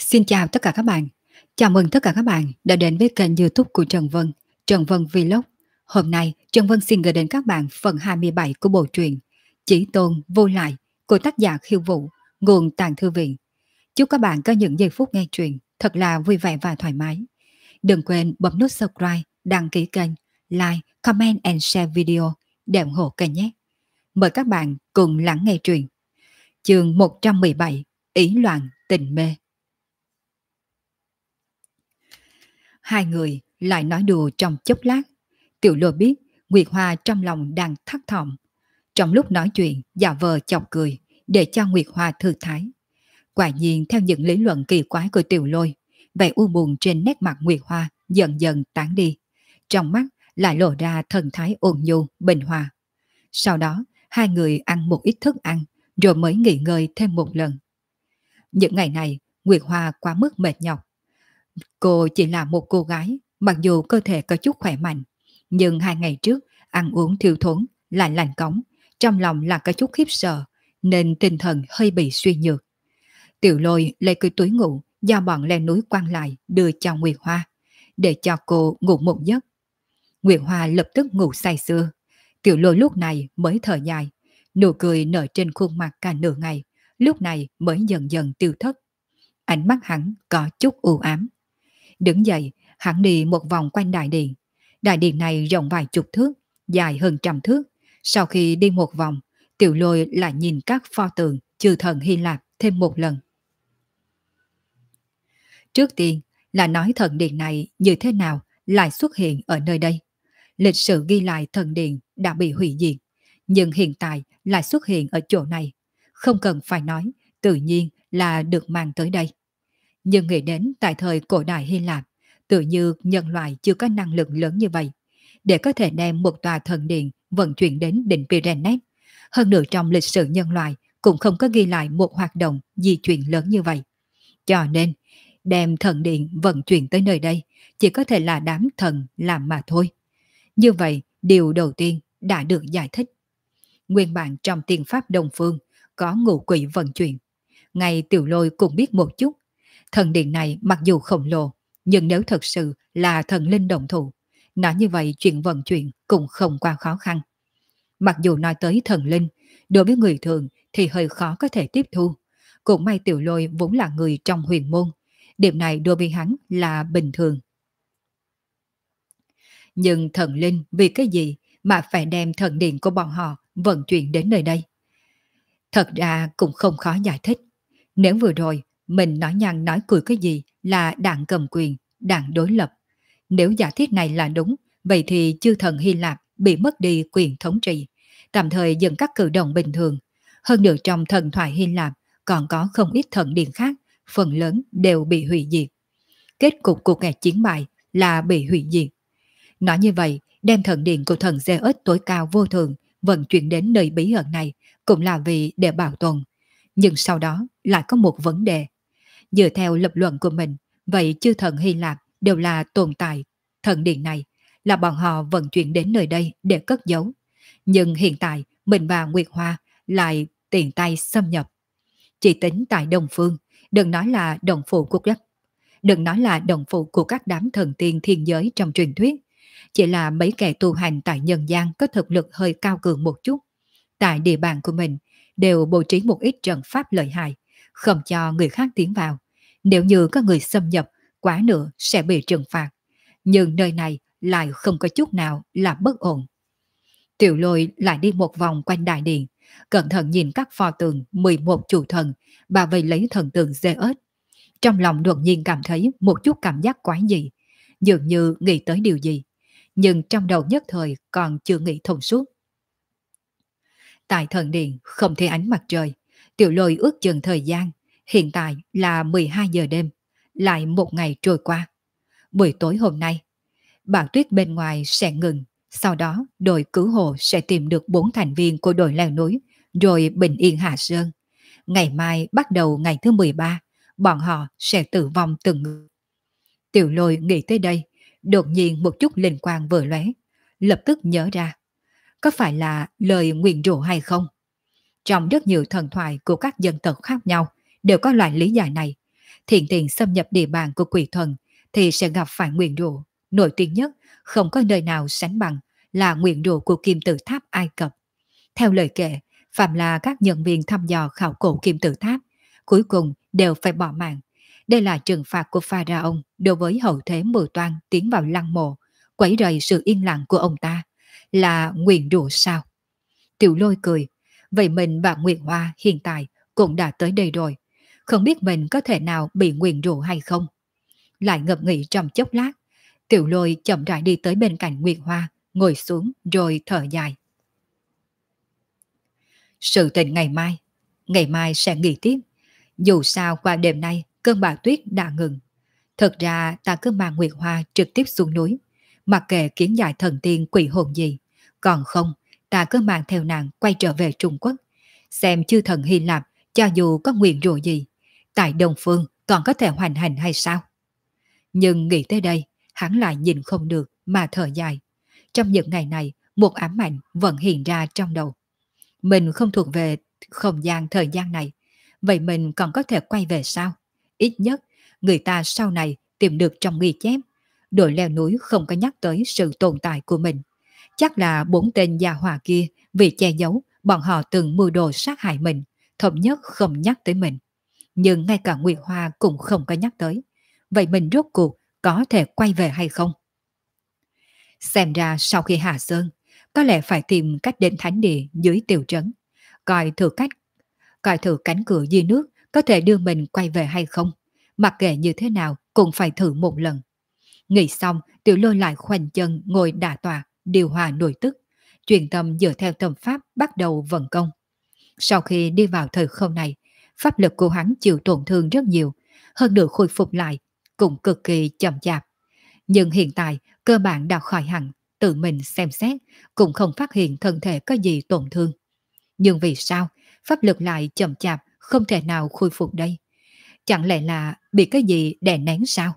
Xin chào tất cả các bạn. Chào mừng tất cả các bạn đã đến với kênh YouTube của Trần Vân Vlog. Hôm nay, Trần Vân xin gửi đến các bạn phần 27 của bộ truyện Chỉ Tôn Vô Lại của tác giả Khiêu Vũ, nguồn Tàng Thư Viện. Chúc các bạn có những giây phút nghe truyện thật là vui vẻ và thoải mái. Đừng quên bấm nút subscribe, đăng ký kênh, like, comment and share video để ủng hộ kênh nhé. Mời các bạn cùng lắng nghe truyện. Chương 117: Ý loạn tình mê. Hai người lại nói đùa trong chốc lát. Tiểu Lôi biết Nguyệt Hoa trong lòng đang thắt thỏm. Trong lúc nói chuyện, giả vờ chọc cười để cho Nguyệt Hoa thư thái. Quả nhiên theo những lý luận kỳ quái của Tiểu Lôi, vẻ u buồn trên nét mặt Nguyệt Hoa dần dần tán đi. Trong mắt lại lộ ra thần thái ôn nhu, bình hòa. Sau đó, hai người ăn một ít thức ăn, rồi mới nghỉ ngơi thêm một lần. Những ngày này, Nguyệt Hoa quá mức mệt nhọc. Cô chỉ là một cô gái, mặc dù cơ thể có chút khỏe mạnh, nhưng 2 ngày trước ăn uống thiếu thốn, lại lành cống, trong lòng là có chút khiếp sợ, nên tinh thần hơi bị suy nhược. Tiểu Lôi lấy cái túi ngủ do bọn leo núi quăng lại đưa cho Nguyệt Hoa, để cho cô ngủ một giấc. Nguyệt Hoa lập tức ngủ say sưa. Tiểu Lôi lúc này mới thở dài, nụ cười nở trên khuôn mặt cả nửa ngày, lúc này mới dần dần tiêu thất. Ánh mắt hắn có chút u ám. Đứng dậy, hắn đi một vòng quanh đại điện. Đại điện này rộng vài chục thước, dài hơn 100 thước. Sau khi đi một vòng, Tiểu Lôi lại nhìn các pho tượng chư thần Hy Lạp thêm một lần. Trước tiên là nói thần điện này như thế nào lại xuất hiện ở nơi đây. Lịch sử ghi lại thần điện đã bị hủy diệt, nhưng hiện tại lại xuất hiện ở chỗ này. Không cần phải nói, tự nhiên là được mang tới đây. Nhưng nghĩ đến tại thời cổ đại Hy Lạp, tự như nhân loại chưa có năng lực lớn như vậy, để có thể đem một tòa thần điện vận chuyển đến đỉnh Pyrenees. Hơn nữa trong lịch sử nhân loại cũng không có ghi lại một hoạt động di chuyển lớn như vậy. Cho nên, đem thần điện vận chuyển tới nơi đây chỉ có thể là đám thần làm mà thôi. Như vậy, điều đầu tiên đã được giải thích. Nguyên bản trong tiên pháp Đông Phương có ngũ quỷ vận chuyển. Ngay Tiểu Lôi cũng biết một chút. Thần điện này mặc dù khổng lồ, nhưng nếu thật sự là thần linh động thủ, nói như vậy chuyện vận chuyển cũng không quá khó khăn. Mặc dù nói tới thần linh, đối với người thường thì hơi khó có thể tiếp thu. Cũng may Tiểu Lôi vốn là người trong huyền môn, điểm này đối với hắn là bình thường. Nhưng thần linh vì cái gì mà phải đem thần điện của bọn họ vận chuyển đến nơi đây? Thật ra cũng không khó giải thích. Nếu vừa rồi mình nói nhăn nói cười cái gì là đảng cầm quyền, đảng đối lập. Nếu giả thiết này là đúng, vậy thì chư thần Hy Lạp bị mất đi quyền thống trị, tạm thời dừng các cử động bình thường. Hơn nữa trong thần thoại Hy Lạp còn có không ít thần điện khác, phần lớn đều bị hủy diệt. Kết cục của kẻ chiến bại là bị hủy diệt. Nói như vậy, đem thần điện của thần Zeus tối cao vô thường vận chuyển đến nơi bí ẩn này cũng là vì để bảo tồn. Nhưng sau đó lại có một vấn đề. Dựa theo lập luận của mình, vậy chư thần Hy Lạp đều là tồn tại. Thần điện này là bọn họ vận chuyển đến nơi đây để cất giấu. Nhưng hiện tại mình và Nguyệt Hoa lại tiện tay xâm nhập. Chỉ tính tại Đông Phương, đừng nói là đồng phụ của đất. Đừng nói là đồng phụ của các đám thần tiên thiên giới trong truyền thuyết. Chỉ là mấy kẻ tu hành tại nhân gian có thực lực hơi cao cường một chút. Tại địa bàn của mình đều bố trí một ít trận pháp lợi hại, không cho người khác tiến vào. Nếu như có người xâm nhập, quá nữa sẽ bị trừng phạt. Nhưng nơi này lại không có chút nào là bất ổn. Tiểu Lôi lại đi một vòng quanh đại điện, cẩn thận nhìn các pho tượng 11 chủ thần, bà vây lấy thần tượng Zeus. Trong lòng đột nhiên cảm thấy một chút cảm giác quái dị, dường như nghĩ tới điều gì, nhưng trong đầu nhất thời còn chưa nghĩ thông suốt. Tại thần điện không thấy ánh mặt trời, Tiểu Lôi ước chừng thời gian, hiện tại là 12 giờ đêm, lại một ngày trôi qua. Buổi tối hôm nay, bão tuyết bên ngoài sẽ ngừng, sau đó đội cứu hộ sẽ tìm được 4 thành viên của đội leo núi, rồi bình yên hạ sơn. Ngày mai bắt đầu ngày thứ 13, bọn họ sẽ tử vong từng người. Tiểu Lôi nghĩ tới đây, đột nhiên một chút linh quang vừa lóe, lập tức nhớ ra. Có phải là lời nguyền rủa hay không? Trong rất nhiều thần thoại của các dân tộc khác nhau đều có loại lý giải này. thiện tiền xâm nhập địa bàn của quỷ thần thì sẽ gặp phải nguyền rủa. Nổi tiếng nhất, không có nơi nào sánh bằng là nguyền rủa của kim tự tháp Ai Cập. Theo lời kể, phạm là các nhân viên thăm dò khảo cổ kim tự tháp, cuối cùng đều phải bỏ mạng. Đây là trừng phạt của Pharaoh đối với hậu thế mưu toan tiến vào lăng mộ, quấy rầy sự yên lặng của ông ta. Là nguyền rủa sao? Tiểu Lôi cười. Vậy mình và Nguyệt Hoa hiện tại cũng đã tới đây rồi. Không biết mình có thể nào bị nguyền rủa hay không? Lại ngập nghĩ trong chốc lát, Tiểu Lôi chậm rãi đi tới bên cạnh Nguyệt Hoa, ngồi xuống rồi thở dài. Sự tình ngày mai sẽ nghỉ tiếp. Dù sao qua đêm nay cơn bão tuyết đã ngừng. Thật ra ta cứ mang Nguyệt Hoa trực tiếp xuống núi, mặc kệ kiến giải thần tiên quỷ hồn gì. Còn không, ta cứ mang theo nàng quay trở về Trung Quốc, xem chư thần Hy Lạp cho dù có nguyền rủa gì, tại Đông Phương còn có thể hoành hành hay sao? Nhưng nghĩ tới đây, hắn lại nhìn không được mà thở dài. Trong những ngày này, một ám ảnh vẫn hiện ra trong đầu. Mình không thuộc về không gian thời gian này, vậy mình còn có thể quay về sao? Ít nhất, người ta sau này tìm được trong ghi chép, đội leo núi không có nhắc tới sự tồn tại của mình. Chắc là 4 tên gia hỏa kia vì che giấu bọn họ từng mưu đồ sát hại mình, thống nhất không nhắc tới mình. Nhưng ngay cả Nguyệt Hoa cũng không có nhắc tới. Vậy mình rốt cuộc có thể quay về hay không? Xem ra sau khi hạ sơn, có lẽ phải tìm cách đến thánh địa dưới tiểu trấn, coi thử coi thử cánh cửa dưới nước có thể đưa mình quay về hay không. Mặc kệ như thế nào cũng phải thử một lần. Nghĩ xong, Tiểu Lôi lại khoanh chân ngồi đả tọa, điều hòa nội tức, truyền tâm dựa theo tâm pháp bắt đầu vận công. Sau khi đi vào thời khâu này, pháp lực của hắn chịu tổn thương rất nhiều, hơn nữa khôi phục lại cũng cực kỳ chậm chạp. Nhưng hiện tại cơ bản đã khỏi hẳn, tự mình xem xét cũng không phát hiện thân thể có gì tổn thương. Nhưng vì sao pháp lực lại chậm chạp không thể nào khôi phục đây? Chẳng lẽ là bị cái gì đè nén sao?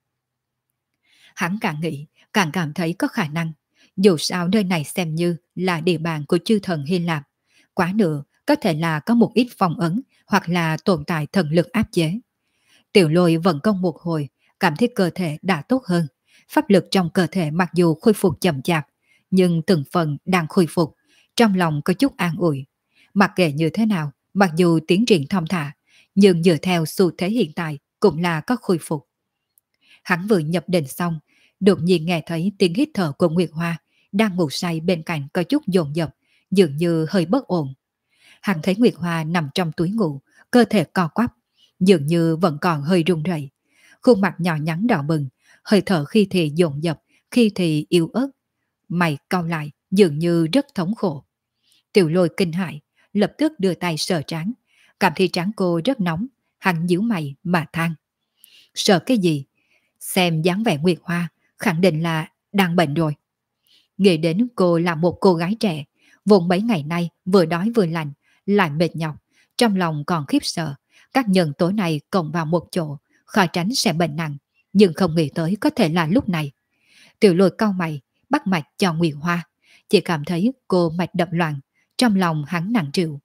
Hắn càng nghĩ, càng cảm thấy có khả năng. Dù sao nơi này xem như là địa bàn của chư thần Hy Lạp. Quá nữa, có thể là có một ít phong ấn hoặc là tồn tại thần lực áp chế. Tiểu Lôi vận công một hồi, cảm thấy cơ thể đã tốt hơn. Pháp lực trong cơ thể mặc dù khôi phục chậm chạp, nhưng từng phần đang khôi phục, trong lòng có chút an ủi. Mặc kệ như thế nào, mặc dù tiến triển thong thả, nhưng dựa theo xu thế hiện tại cũng là có khôi phục. Hắn vừa nhập định xong, đột nhiên nghe thấy tiếng hít thở của Nguyệt Hoa đang ngủ say bên cạnh có chút dồn dập, dường như hơi bất ổn. Hắn thấy Nguyệt Hoa nằm trong túi ngủ, cơ thể co quắp, dường như vẫn còn hơi run rẩy. Khuôn mặt nhỏ nhắn đỏ bừng, hơi thở khi thì dồn dập, khi thì yếu ớt. Mày cau lại, dường như rất thống khổ. Tiểu Lôi kinh hãi, lập tức đưa tay sờ trán, cảm thấy trán cô rất nóng, hắn nhíu mày mà than. Sợ cái gì? Xem dáng vẻ Nguyệt Hoa, khẳng định là đang bệnh rồi. Nghĩ đến cô là một cô gái trẻ, vốn mấy ngày nay vừa đói vừa lạnh, lại mệt nhọc, trong lòng còn khiếp sợ. Các nhân tố này cộng vào một chỗ, khỏi tránh sẽ bệnh nặng, nhưng không nghĩ tới có thể là lúc này. Tiểu Lôi cau mày, bắt mạch cho Nguyệt Hoa, chỉ cảm thấy cô mạch đập loạn, trong lòng hắn nặng trĩu.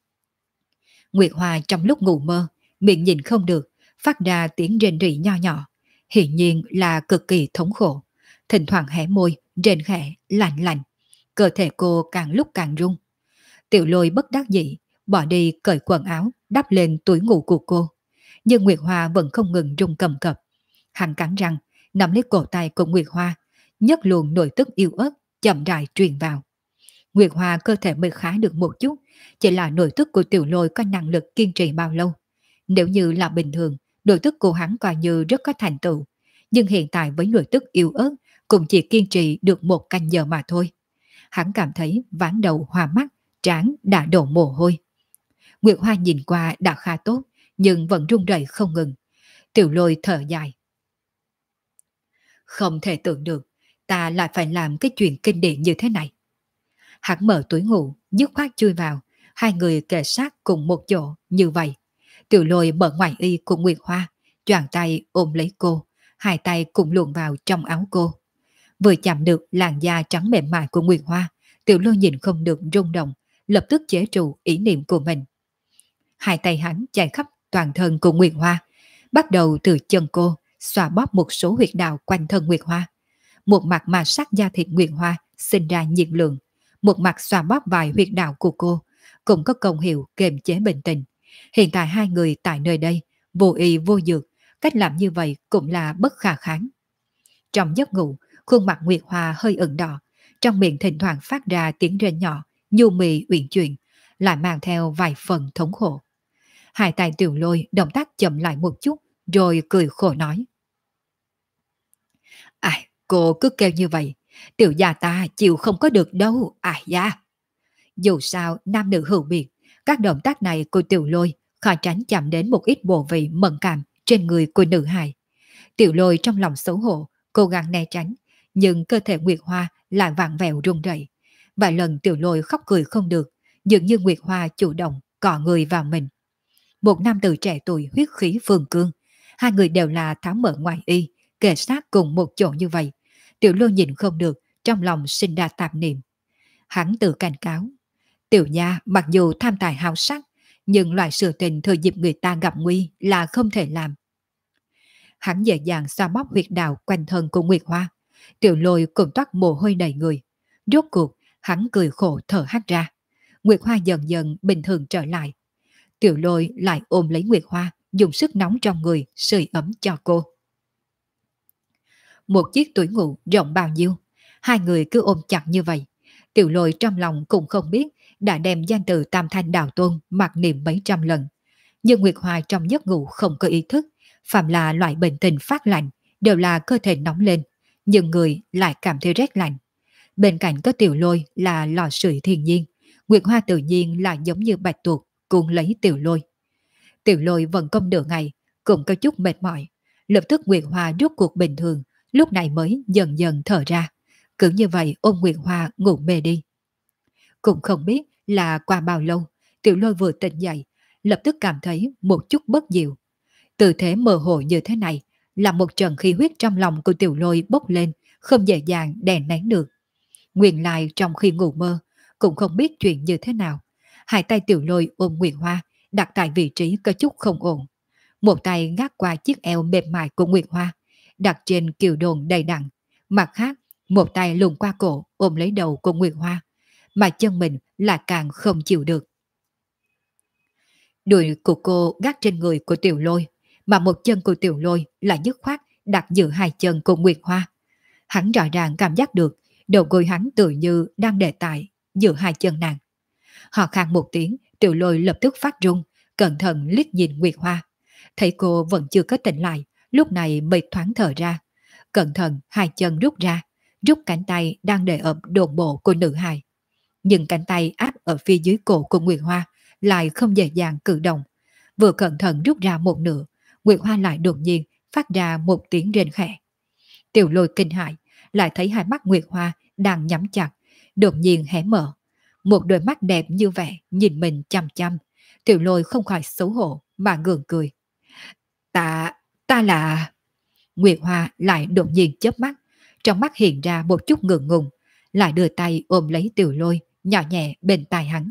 Nguyệt Hoa trong lúc ngủ mơ, miệng nhìn không được, phát ra tiếng rên rỉ nho nhỏ, hiển nhiên là cực kỳ thống khổ. Thỉnh thoảng hé môi, rên khẽ, lạnh lạnh. Cơ thể cô càng lúc càng run. Tiểu Lôi bất đắc dĩ, bỏ đi cởi quần áo, đắp lên túi ngủ của cô. Nhưng Nguyệt Hoa vẫn không ngừng run cầm cập. Hắn cắn răng, nắm lấy cổ tay của Nguyệt Hoa, nhấc luồng nội tức yếu ớt, chậm rãi truyền vào. Nguyệt Hoa cơ thể mới khá được một chút, chỉ là nội tức của Tiểu Lôi có năng lực kiên trì bao lâu. Nếu như là bình thường, nội tức của hắn coi như rất có thành tựu, nhưng hiện tại với nội tức yếu ớt cũng chỉ kiên trì được 1 canh giờ mà thôi. Hắn cảm thấy ván đầu hoa mắt, trán đã đổ mồ hôi. Nguyệt Hoa nhìn qua đã khá tốt, nhưng vẫn run rẩy không ngừng. Tiểu Lôi thở dài. Không thể tưởng được, ta lại phải làm cái chuyện kinh điển như thế này. Hắn mở túi ngủ, dứt khoát chui vào, hai người kề sát cùng một chỗ như vậy. Tiểu Lôi mở ngoài y của Nguyệt Hoa, choàng tay ôm lấy cô, hai tay cùng luồn vào trong áo cô. Vừa chạm được làn da trắng mềm mại của Nguyệt Hoa, Tiểu Lôi nhìn không được rung động, lập tức chế trụ ý niệm của mình. Hai tay hắn chạy khắp toàn thân của Nguyệt Hoa, bắt đầu từ chân cô, xoa bóp một số huyệt đạo quanh thân Nguyệt Hoa. Một mặt mà sát da thịt Nguyệt Hoa sinh ra nhiệt lượng, một mặt xoa bóp vài huyệt đạo của cô, cũng có công hiệu kiềm chế bệnh tình. Hiện tại hai người tại nơi đây, vô y vô dược, cách làm như vậy cũng là bất khả kháng. Trong giấc ngủ, khuôn mặt Nguyệt Hoa hơi ửng đỏ, trong miệng thỉnh thoảng phát ra tiếng rên nhỏ, nhu mì uyển chuyển, lại mang theo vài phần thống khổ. Hai tay Tiểu Lôi động tác chậm lại một chút, rồi cười khổ nói. Ai, cô cứ kêu như vậy, tiểu gia ta chịu không có được đâu, ai da. Dù sao, nam nữ hữu biệt, các động tác này của Tiểu Lôi khó tránh chạm đến một ít bộ vị mẫn cảm trên người của nữ hài. Tiểu Lôi trong lòng xấu hổ, cố gắng né tránh, nhưng cơ thể Nguyệt Hoa lại vặn vẹo run rẩy. Vài lần Tiểu Lôi khóc cười không được, dường như Nguyệt Hoa chủ động cọ người vào mình. Một nam tử trẻ tuổi huyết khí phương cương, hai người đều là thám mở ngoại y, kề sát cùng một chỗ như vậy. Tiểu Lôi nhìn không được, trong lòng sinh ra tạp niệm. Hắn tự cảnh cáo, Tiểu Nha mặc dù tham tài hào sắc, nhưng loại sự tình thời dịp người ta gặp nguy là không thể làm. Hắn dễ dàng xoa bóp huyệt đạo quanh thân của Nguyệt Hoa. Tiểu Lôi cũng toát mồ hôi đầy người. Rốt cuộc, hắn cười khổ thở hắt ra. Nguyệt Hoa dần dần bình thường trở lại. Tiểu Lôi lại ôm lấy Nguyệt Hoa, dùng sức nóng trong người sưởi ấm cho cô. Một chiếc túi ngủ rộng bao nhiêu, hai người cứ ôm chặt như vậy. Tiểu Lôi trong lòng cũng không biết đã đem danh từ Tam Thanh Đạo Tôn mặc niệm mấy trăm lần. Nhưng Nguyệt Hoa trong giấc ngủ không có ý thức, phạm là loại bệnh tình phát lạnh đều là cơ thể nóng lên, nhưng người lại cảm thấy rét lạnh. Bên cạnh có Tiểu Lôi là lò sưởi thiên nhiên, Nguyệt Hoa tự nhiên là giống như bạch tuộc cuốn lấy Tiểu Lôi. Tiểu Lôi vận công nửa ngày, cũng có chút mệt mỏi. Lập tức Nguyệt Hoa rút cuộc bình thường, lúc này mới dần dần thở ra. Cứ như vậy ôm Nguyệt Hoa ngủ mê đi. Cũng không biết là qua bao lâu, Tiểu Lôi vừa tỉnh dậy, lập tức cảm thấy một chút bất diệu. Tư thế mơ hồ như thế này, là một trận khí huyết trong lòng của Tiểu Lôi bốc lên, không dễ dàng đè nén được. Nguyên lai trong khi ngủ mơ, cũng không biết chuyện như thế nào. Hai tay Tiểu Lôi ôm Nguyệt Hoa, đặt tại vị trí có chút không ổn. Một tay gác qua chiếc eo mềm mại của Nguyệt Hoa, đặt trên kiều đồn đầy đặn. Mặt khác, một tay luồn qua cổ ôm lấy đầu của Nguyệt Hoa, mà chân mình là càng không chịu được. Đùi của cô gác trên người của Tiểu Lôi, mà một chân của Tiểu Lôi là dứt khoát đặt giữa hai chân của Nguyệt Hoa. Hắn rõ ràng cảm giác được đầu gối hắn tự như đang đè tại giữa hai chân nàng. Họ khang một tiếng, Tiểu Lôi lập tức phát run, cẩn thận liếc nhìn Nguyệt Hoa. Thấy cô vẫn chưa có tỉnh lại, lúc này mới thoáng thở ra. Cẩn thận hai chân rút ra, rút cánh tay đang để ẩm đồn bộ của nữ hài. Nhưng cánh tay áp ở phía dưới cổ của Nguyệt Hoa lại không dễ dàng cử động. Vừa cẩn thận rút ra một nửa, Nguyệt Hoa lại đột nhiên phát ra một tiếng rên khẽ. Tiểu Lôi kinh hãi, lại thấy hai mắt Nguyệt Hoa đang nhắm chặt, đột nhiên hé mở. Một đôi mắt đẹp như vậy nhìn mình chăm chăm. Tiểu Lôi không khỏi xấu hổ mà gượng cười. Ta là... Nguyệt Hoa lại đột nhiên chớp mắt, trong mắt hiện ra một chút ngượng ngùng, lại đưa tay ôm lấy Tiểu Lôi, nhỏ nhẹ bên tai hắn.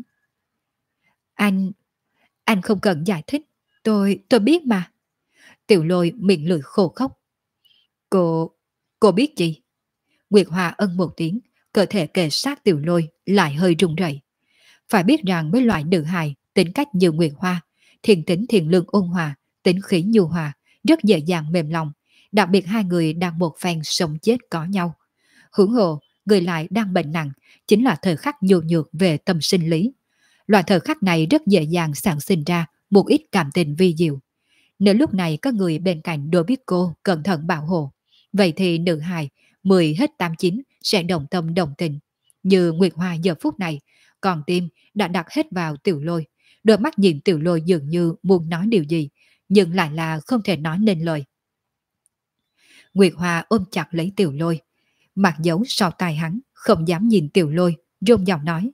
Anh không cần giải thích, tôi biết mà. Tiểu Lôi miệng lưỡi khô khốc. Cô biết gì? Nguyệt Hoa ân một tiếng, cơ thể kề sát Tiểu Lôi lại hơi run rẩy. Phải biết rằng với loại nữ hài tính cách như Nguyệt Hoa, thiện tính thiện lương ôn hòa, tính khí nhu hòa, rất dễ dàng mềm lòng, đặc biệt hai người đang một phen sống chết có nhau. Huống hồ, người lại đang bệnh nặng, chính là thời khắc nhu nhược về tâm sinh lý. Loại thời khắc này rất dễ dàng sản sinh ra một ít cảm tình vi diệu. Nếu lúc này có người bên cạnh đối biết cô cẩn thận bảo hộ, vậy thì nữ hài 10 hết 8 9 sẽ đồng tâm đồng tình. Như Nguyệt Hoa giờ phút này, còn tim đã đặt hết vào Tiểu Lôi, đôi mắt nhìn Tiểu Lôi dường như muốn nói điều gì, nhưng lại là không thể nói nên lời. Nguyệt Hoa ôm chặt lấy Tiểu Lôi, mặt giấu sau tai hắn, không dám nhìn Tiểu Lôi, run giọng nói.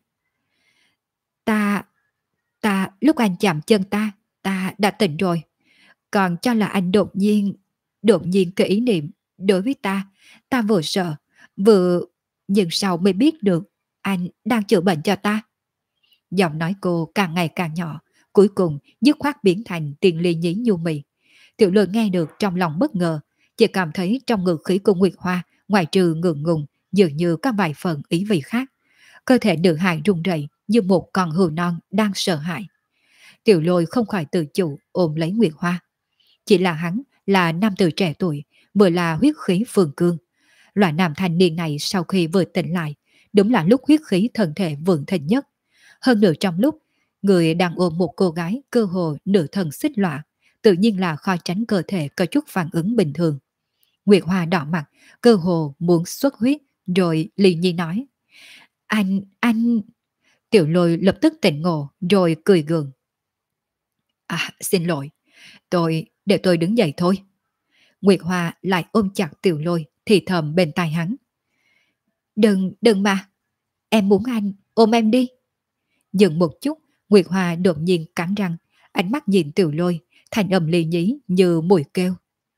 Ta, lúc anh chạm chân ta đã tỉnh rồi. Còn cho là anh đột nhiên cái ý niệm đối với ta vừa sợ, nhưng sau mới biết được anh đang chữa bệnh cho ta. Giọng nói cô càng ngày càng nhỏ, cuối cùng dứt khoát biến thành tiền ly nhí nhu mì. Tiểu Lôi nghe được trong lòng bất ngờ, chỉ cảm thấy trong ngữ khí của Nguyệt Hoa, ngoài trừ ngượng ngùng, dường như có vài phần ý vị khác. Cơ thể nữ hài run rẩy như một con hươu non đang sợ hãi. Tiểu Lôi không khỏi tự chủ ôm lấy Nguyệt Hoa. Chỉ là hắn là nam tử trẻ tuổi, vừa là huyết khí phương cương. Loại nam thanh niên này sau khi vừa tỉnh lại, đúng là lúc huyết khí thân thể vượng thịnh nhất. Hơn nữa trong lúc người đang ôm một cô gái cơ hồ nửa thân xích lõa, tự nhiên là khó tránh cơ thể có chút phản ứng bình thường. Nguyệt Hoa đỏ mặt, cơ hồ muốn xuất huyết, rồi Ly Nhi nói: anh... Tiểu Lôi lập tức tỉnh ngộ, rồi cười gượng. Xin lỗi, để tôi đứng dậy thôi. Nguyệt Hoa lại ôm chặt Tiểu Lôi, thì thầm bên tai hắn: Đừng mà, em muốn anh, ôm em đi. Dừng một chút, Nguyệt Hoa đột nhiên cắn răng, ánh mắt nhìn Tiểu Lôi, thành âm ly nhí như mùi kêu.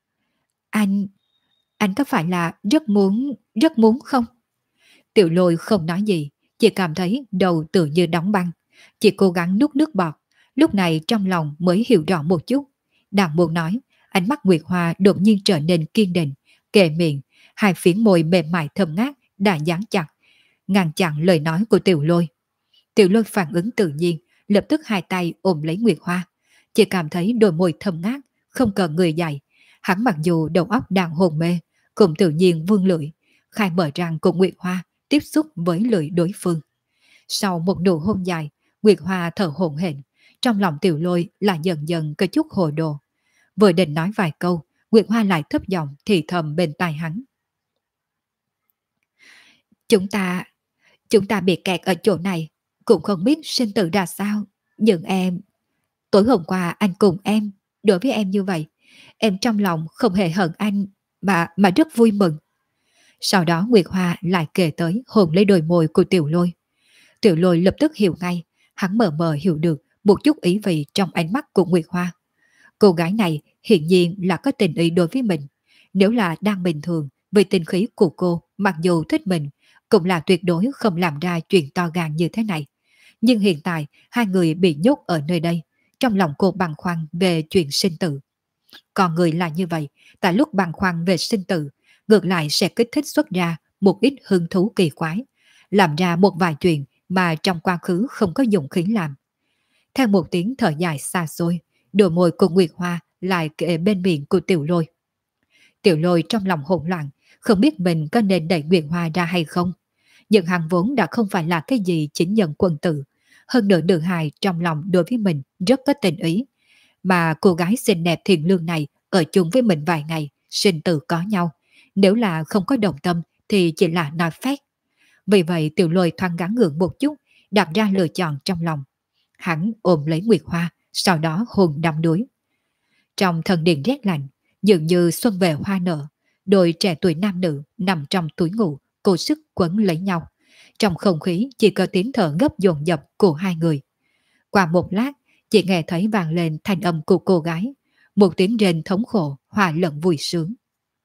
Anh có phải là rất muốn không? Tiểu Lôi không nói gì, chỉ cảm thấy đầu tự như đóng băng, chỉ cố gắng nuốt nước bọt, lúc này trong lòng mới hiểu rõ một chút. Đang muốn nói, ánh mắt Nguyệt Hoa đột nhiên trở nên kiên định, kề miệng, hai phiến môi mềm mại thơm ngát đã dán chặt, ngăn chặn lời nói của Tiểu Lôi. Tiểu Lôi phản ứng tự nhiên, lập tức hai tay ôm lấy Nguyệt Hoa, chỉ cảm thấy đôi môi thơm ngát, không cần người dạy. Hắn mặc dù đầu óc đang hồn mê, cũng tự nhiên vươn lưỡi, khai mở răng cùng Nguyệt Hoa tiếp xúc với lưỡi đối phương. Sau một nụ hôn dài, Nguyệt Hoa thở hổn hển, trong lòng Tiểu Lôi là dần dần có chút hồ đồ. Vừa định nói vài câu, Nguyệt Hoa lại thấp giọng thì thầm bên tai hắn: Chúng ta bị kẹt ở chỗ này, cũng không biết sinh tử ra sao. Nhưng tối hôm qua anh cùng em, đối với em như vậy, em trong lòng không hề hận anh, mà rất vui mừng. Sau đó Nguyệt Hoa lại kể tới hôn lấy đôi môi của Tiểu Lôi. Tiểu Lôi lập tức hiểu ngay, hắn mờ mờ hiểu được một chút ý vị trong ánh mắt của Nguyệt Hoa. Cô gái này hiển nhiên là có tình ý đối với mình. Nếu là đang bình thường, vì tình khí của cô mặc dù thích mình, cũng là tuyệt đối không làm ra chuyện to gan như thế này. Nhưng hiện tại hai người bị nhốt ở nơi đây, trong lòng cô băn khoăn về chuyện sinh tử. Còn người là như vậy, tại lúc băn khoăn về sinh tử, ngược lại sẽ kích thích xuất ra một ít hứng thú kỳ quái, làm ra một vài chuyện mà trong quá khứ không có dụng khí làm. Theo một tiếng thở dài xa xôi, đôi môi của Nguyệt Hoa lại kề bên miệng của Tiểu Lôi. Tiểu Lôi trong lòng hỗn loạn, không biết mình có nên đẩy Nguyệt Hoa ra hay không. Nhưng hắn vốn đã không phải là cái gì chính nhân quân tử. Hơn nữa nữ hài trong lòng đối với mình rất có tình ý. Mà cô gái xinh đẹp thiện lương này ở chung với mình vài ngày, sinh tử có nhau. Nếu là không có đồng tâm thì chỉ là nói phét. Vì vậy Tiểu Lôi thoáng gắng gượng một chút, đặt ra lựa chọn trong lòng. Hắn ôm lấy Nguyệt Hoa, sau đó hôn đắm đuối. Trong thần điện rét lạnh, dường như xuân về hoa nở, đôi trẻ tuổi nam nữ nằm trong túi ngủ, cố sức quấn lấy nhau. Trong không khí chỉ có tiếng thở gấp dồn dập của hai người. Qua một lát, chỉ nghe thấy vang lên thanh âm của cô gái, một tiếng rên thống khổ hòa lẫn vui sướng.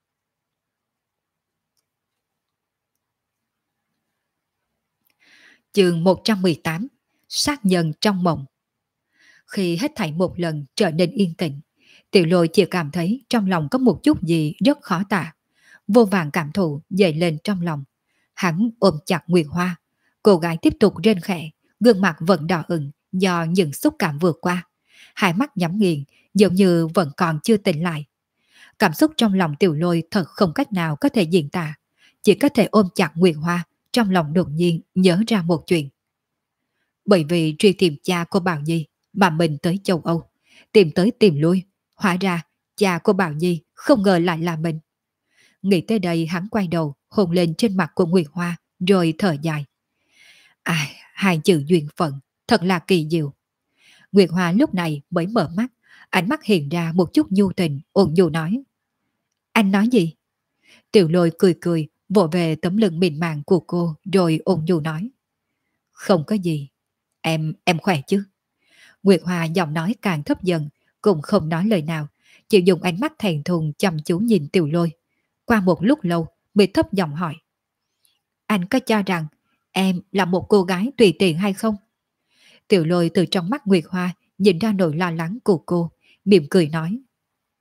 Chương 118: Sát nhân trong mộng. Khi hết thảy một lần trở nên yên tĩnh, Tiểu Lôi chỉ cảm thấy trong lòng có một chút gì rất khó tả. Vô vàng cảm thụ dậy lên trong lòng. Hắn ôm chặt Nguyệt Hoa. Cô gái tiếp tục rên khẽ, gương mặt vẫn đỏ ửng do những xúc cảm vừa qua. Hai mắt nhắm nghiền, giống như vẫn còn chưa tỉnh lại. Cảm xúc trong lòng Tiểu Lôi thật không cách nào có thể diễn tả. Chỉ có thể ôm chặt Nguyệt Hoa, trong lòng đột nhiên nhớ ra một chuyện. Bởi vì truy tìm cha của Bảo Nhi mà mình tới châu Âu, tìm tới tìm lui, hóa ra cha của Bảo Nhi không ngờ lại là mình. Nghĩ tới đây hắn quay đầu hôn lên trên mặt của Nguyệt Hoa rồi thở dài. Hai chữ duyên phận thật là kỳ diệu. Nguyệt Hoa lúc này mới mở mắt, ánh mắt hiện ra một chút nhu tình, ôn nhu nói: Anh nói gì? Tiểu Lôi cười cười vỗ về tấm lưng mịn màng của cô rồi ôn nhu nói: Không có gì, em khỏe chứ? Nguyệt Hoa giọng nói càng thấp dần, cũng không nói lời nào, chỉ dùng ánh mắt thèm thuồng chăm chú nhìn Tiểu Lôi. Qua một lúc lâu mới thấp giọng hỏi: Anh có cho rằng em là một cô gái tùy tiện hay không? Tiểu Lôi từ trong mắt Nguyệt Hoa nhìn ra nỗi lo lắng của cô, mỉm cười nói: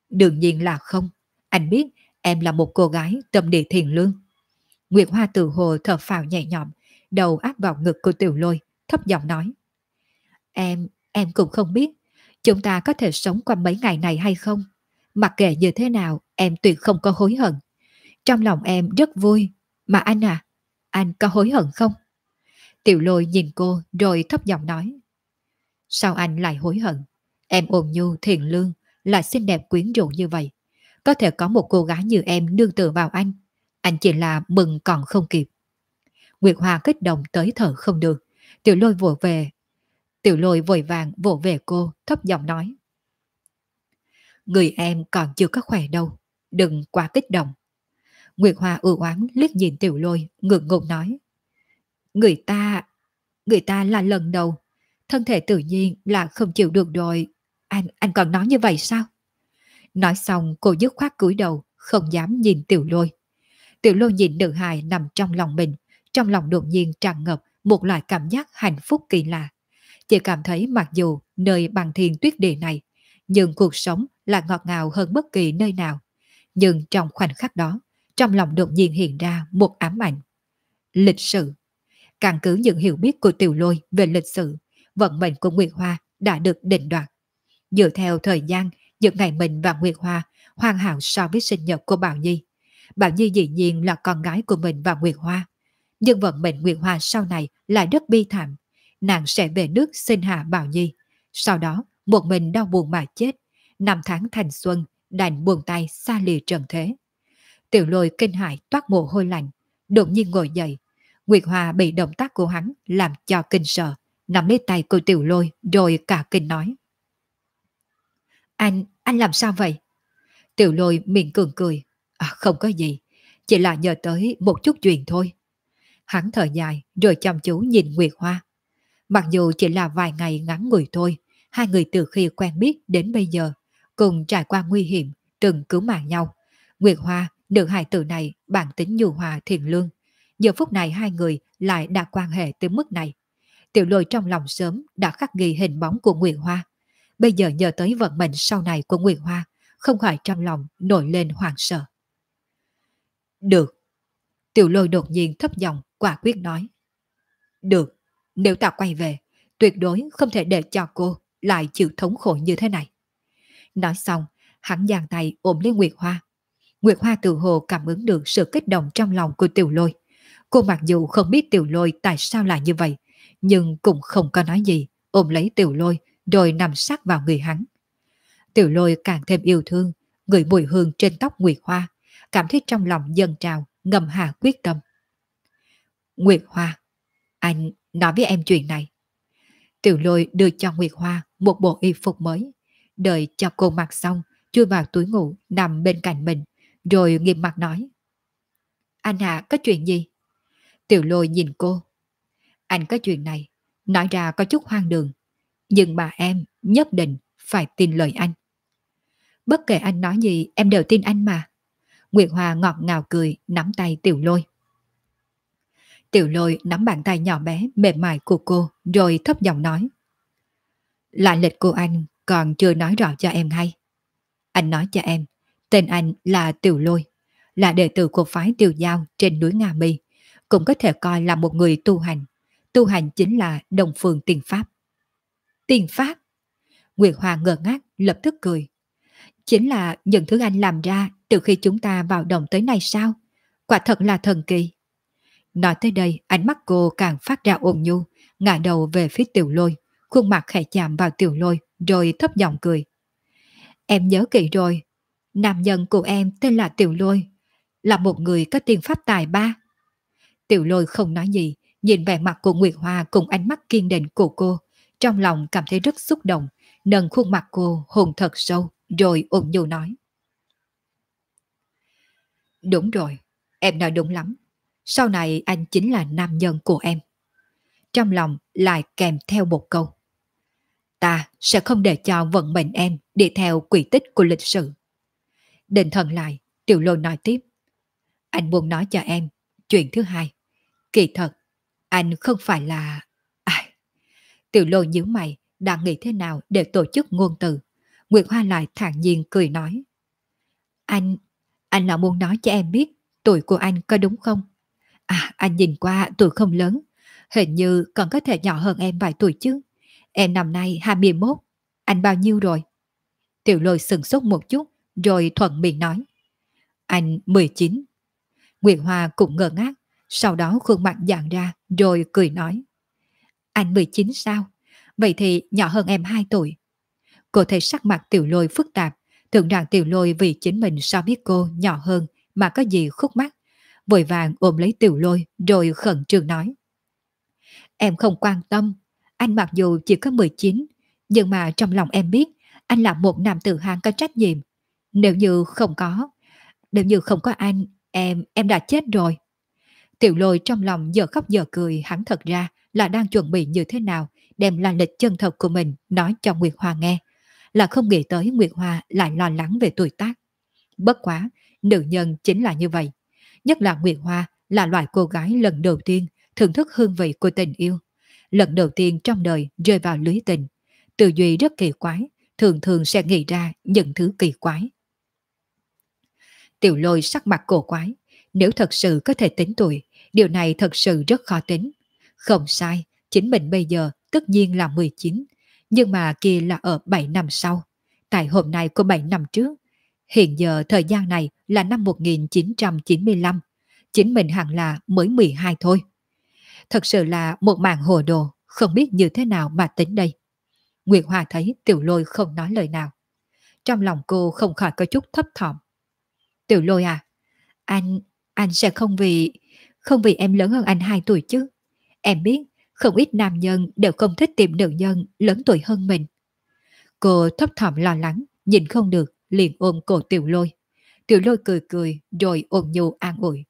Đương nhiên là không. Anh biết em là một cô gái tâm địa thiện lương. Nguyệt Hoa từ hồ thở phào nhẹ nhõm, đầu áp vào ngực của Tiểu Lôi, thấp giọng nói. Em cũng không biết chúng ta có thể sống qua mấy ngày này hay không. Mặc kệ như thế nào, em tuyệt không có hối hận. Trong lòng em rất vui. Mà anh à, anh có hối hận không? Tiểu Lôi nhìn cô rồi thấp giọng nói. Sao anh lại hối hận? Em ôn nhu thiện lương, lại xinh đẹp quyến rũ như vậy. Có thể có một cô gái như em nương tựa vào anh. Anh chỉ là mừng còn không kịp. Nguyệt Hoa kích động tới thở không được. Tiểu Lôi vội về. Tiểu Lôi vội vàng vỗ về cô, thấp giọng nói. Người em còn chưa có khỏe đâu. Đừng quá kích động. Nguyệt Hoa ưu oán liếc nhìn Tiểu Lôi, ngượng ngùng nói. Người ta... Người ta là lần đầu. Thân thể tự nhiên là không chịu được rồi. Anh còn nói như vậy sao? Nói xong cô dứt khoát cúi đầu, không dám nhìn Tiểu Lôi. Tiểu Lôi nhìn nữ hài nằm trong lòng mình, trong lòng đột nhiên tràn ngập một loại cảm giác hạnh phúc kỳ lạ. Chị cảm thấy mặc dù nơi bằng thiên tuyết địa này, nhưng cuộc sống là ngọt ngào hơn bất kỳ nơi nào. Nhưng trong khoảnh khắc đó, trong lòng đột nhiên hiện ra một ám ảnh. Lịch sử. Căn cứ những hiểu biết của Tiểu Lôi về lịch sử, vận mệnh của Nguyệt Hoa đã được định đoạt. Dựa theo thời gian, những ngày mình và Nguyệt Hoa hoàn hảo so với sinh nhật của Bảo Nhi. Bảo Nhi dĩ nhiên là con gái của mình và Nguyệt Hoa. Nhưng vận mệnh Nguyệt Hoa sau này lại rất bi thảm. Nàng sẽ về nước sinh hạ Bảo Nhi. Sau đó, một mình đau buồn mà chết. Năm tháng thanh xuân, đành buông tay xa lìa trần thế. Tiểu Lôi kinh hãi toát mồ hôi lạnh, đột nhiên ngồi dậy. Nguyệt Hoa bị động tác của hắn làm cho kinh sợ, nắm lấy tay của Tiểu Lôi rồi cả kinh nói. Anh làm sao vậy? Tiểu Lôi miệng cường cười. Không có gì, chỉ là nhờ tới một chút chuyện thôi. Hắn thở dài rồi chăm chú nhìn Nguyệt Hoa. Mặc dù chỉ là vài ngày ngắn ngủi thôi, hai người từ khi quen biết đến bây giờ, cùng trải qua nguy hiểm, từng cứu mạng nhau. Nguyệt Hoa, nữ hài tử này bản tính nhu hòa thiện lương. Giờ phút này hai người lại đã quan hệ tới mức này. Tiểu Lôi trong lòng sớm đã khắc ghi hình bóng của Nguyệt Hoa. Bây giờ nhờ tới vận mệnh sau này của Nguyệt Hoa, không khỏi trong lòng nổi lên hoảng sợ. Được. Tiểu Lôi đột nhiên thấp giọng quả quyết nói. Được, nếu ta quay về, tuyệt đối không thể để cho cô lại chịu thống khổ như thế này. Nói xong, hắn giang tay ôm lấy Nguyệt Hoa. Nguyệt Hoa tự hồ cảm ứng được sự kích động trong lòng của Tiểu Lôi. Cô mặc dù không biết Tiểu Lôi tại sao lại như vậy, nhưng cũng không có nói gì, ôm lấy Tiểu Lôi rồi nằm sát vào người hắn. Tiểu Lôi càng thêm yêu thương, ngửi mùi hương trên tóc Nguyệt Hoa, cảm thấy trong lòng dâng trào, ngầm hạ quyết tâm. Nguyệt Hoa, anh nói với em chuyện này. Tiểu Lôi đưa cho Nguyệt Hoa một bộ y phục mới, đợi cho cô mặc xong, chui vào túi ngủ nằm bên cạnh mình, rồi nghiêm mặt nói. Anh Hạ có chuyện gì? Tiểu Lôi nhìn cô. Anh có chuyện này, nói ra có chút hoang đường, nhưng mà em nhất định phải tin lời anh. Bất kể anh nói gì em đều tin anh mà. Nguyệt Hoa ngọt ngào cười nắm tay Tiểu Lôi. Tiểu Lôi nắm bàn tay nhỏ bé mềm mại của cô rồi thấp giọng nói. Lại lịch của anh còn chưa nói rõ cho em hay. Anh nói cho em, tên anh là Tiểu Lôi, là đệ tử của phái Tiêu Giao trên núi Nga Mi, cũng có thể coi là một người tu hành. Tu hành chính là Đông Phương Tiên Pháp. Tiên Pháp? Nguyệt Hoa ngơ ngác lập tức cười. Chính là những thứ anh làm ra từ khi chúng ta vào đồng tới nay sao? Quả thật là thần kỳ. Nói tới đây, ánh mắt cô càng phát ra ôn nhu, ngả đầu về phía Tiểu Lôi, khuôn mặt khẽ chạm vào Tiểu Lôi, rồi thấp giọng cười. Em nhớ kỹ rồi, nam nhân của em tên là Tiểu Lôi, là một người có tiên pháp tài ba. Tiểu Lôi không nói gì, nhìn vẻ mặt của Nguyệt Hoa cùng ánh mắt kiên định của cô, trong lòng cảm thấy rất xúc động, nâng khuôn mặt cô hôn thật sâu, rồi ôn nhu nói. Đúng rồi, em nói đúng lắm. Sau này anh chính là nam nhân của em. Trong lòng lại kèm theo một câu. Ta sẽ không để cho vận mệnh em đi theo quỹ tích của lịch sử. Định thần lại, Tiểu Lôi nói tiếp. Anh muốn nói cho em chuyện thứ hai. Kỳ thật, anh không phải là... Tiểu Lôi nhíu mày, đang nghĩ thế nào để tổ chức ngôn từ. Nguyệt Hoa lại thản nhiên cười nói. Anh, anh là muốn nói cho em biết tuổi của anh có đúng không? À, anh nhìn qua tuổi không lớn, hình như còn có thể nhỏ hơn em vài tuổi chứ. Em năm nay 21, anh bao nhiêu rồi? Tiểu Lôi sừng sốt một chút, rồi thuận miệng nói. Anh 19. Nguyệt Hoa cũng ngơ ngác, sau đó khuôn mặt giãn ra, rồi cười nói. Anh 19 sao? Vậy thì nhỏ hơn em 2 tuổi. Cô thấy sắc mặt Tiểu Lôi phức tạp, tưởng rằng Tiểu Lôi vì chính mình sao biết cô nhỏ hơn mà có gì khúc mắc. Vội vàng ôm lấy Tiểu Lôi rồi khẩn trương nói. Em không quan tâm, anh mặc dù chỉ có 19, nhưng mà trong lòng em biết anh là một nam tử Hán có trách nhiệm. Nếu như không có, nếu như không có anh, em đã chết rồi. Tiểu Lôi trong lòng giờ khóc giờ cười, hắn thật ra là đang chuẩn bị như thế nào đem là lịch chân thật của mình nói cho Nguyệt Hoa nghe. Là không nghĩ tới Nguyệt Hoa lại lo lắng về tuổi tác. Bất quá, nữ nhân chính là như vậy. Nhất là Nguyệt Hoa là loại cô gái lần đầu tiên thưởng thức hương vị của tình yêu. Lần đầu tiên trong đời rơi vào lưới tình. Tư duy rất kỳ quái, thường thường sẽ nghĩ ra những thứ kỳ quái. Tiểu Lôi sắc mặt cổ quái. Nếu thật sự có thể tính tuổi, điều này thật sự rất khó tính. Không sai, chính mình bây giờ tất nhiên là 19, nhưng mà kia là ở 7 năm sau. Tại hôm nay của 7 năm trước, hiện giờ thời gian này là năm 1995, chính mình hẳn là mới 12 thôi. Thật sự là một màn hồ đồ, không biết như thế nào mà tính đây. Nguyệt Hoa thấy Tiểu Lôi không nói lời nào. Trong lòng cô không khỏi có chút thấp thỏm. Tiểu Lôi à, anh, anh sẽ không vì em lớn hơn anh 2 tuổi chứ. Em biết, không ít nam nhân đều không thích tìm nữ nhân lớn tuổi hơn mình. Cô thấp thỏm lo lắng, nhìn không được, liền ôm cổ Tiểu Lôi. Tiểu Lôi cười cười rồi ôm nhu an ủi.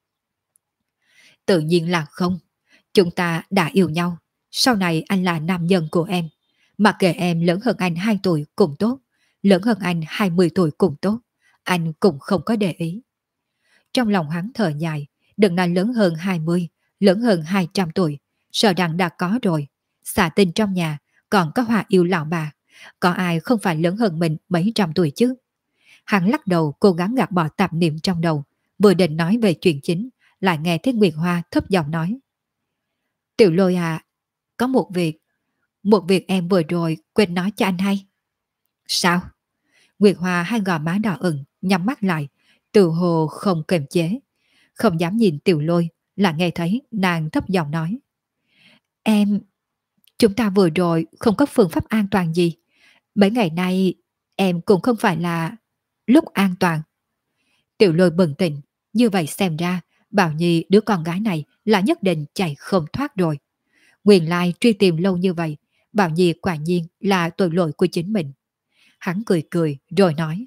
Tự nhiên là không. Chúng ta đã yêu nhau. Sau này anh là nam nhân của em. Mặc kệ em lớn hơn anh 2 tuổi cũng tốt, lớn hơn anh 20 tuổi cũng tốt, anh cũng không có để ý. Trong lòng hắn thở dài, đừng nói lớn hơn 20, lớn hơn 200 tuổi, sợ rằng đã có rồi. Xà tinh trong nhà, còn có Hòa yêu lão bà, có ai không phải lớn hơn mình mấy trăm tuổi chứ? Hắn lắc đầu cố gắng gạt bỏ tạp niệm trong đầu, vừa định nói về chuyện chính, lại nghe thấy Nguyệt Hoa thấp giọng nói. Tiểu Lôi à, có một việc em vừa rồi quên nói cho anh hay. Sao? Nguyệt Hoa hai gò má đỏ ửng, nhắm mắt lại, từ hồ không kiềm chế. Không dám nhìn Tiểu Lôi, là nghe thấy nàng thấp giọng nói. Em, chúng ta vừa rồi không có phương pháp an toàn gì. Mấy ngày nay em cũng không phải là lúc an toàn. Tiểu Lôi bừng tỉnh, như vậy xem ra Bảo Nhi đứa con gái này là nhất định chạy không thoát rồi. Nguyên lai truy tìm lâu như vậy, Bảo Nhi quả nhiên là tội lỗi của chính mình. Hắn cười cười rồi nói.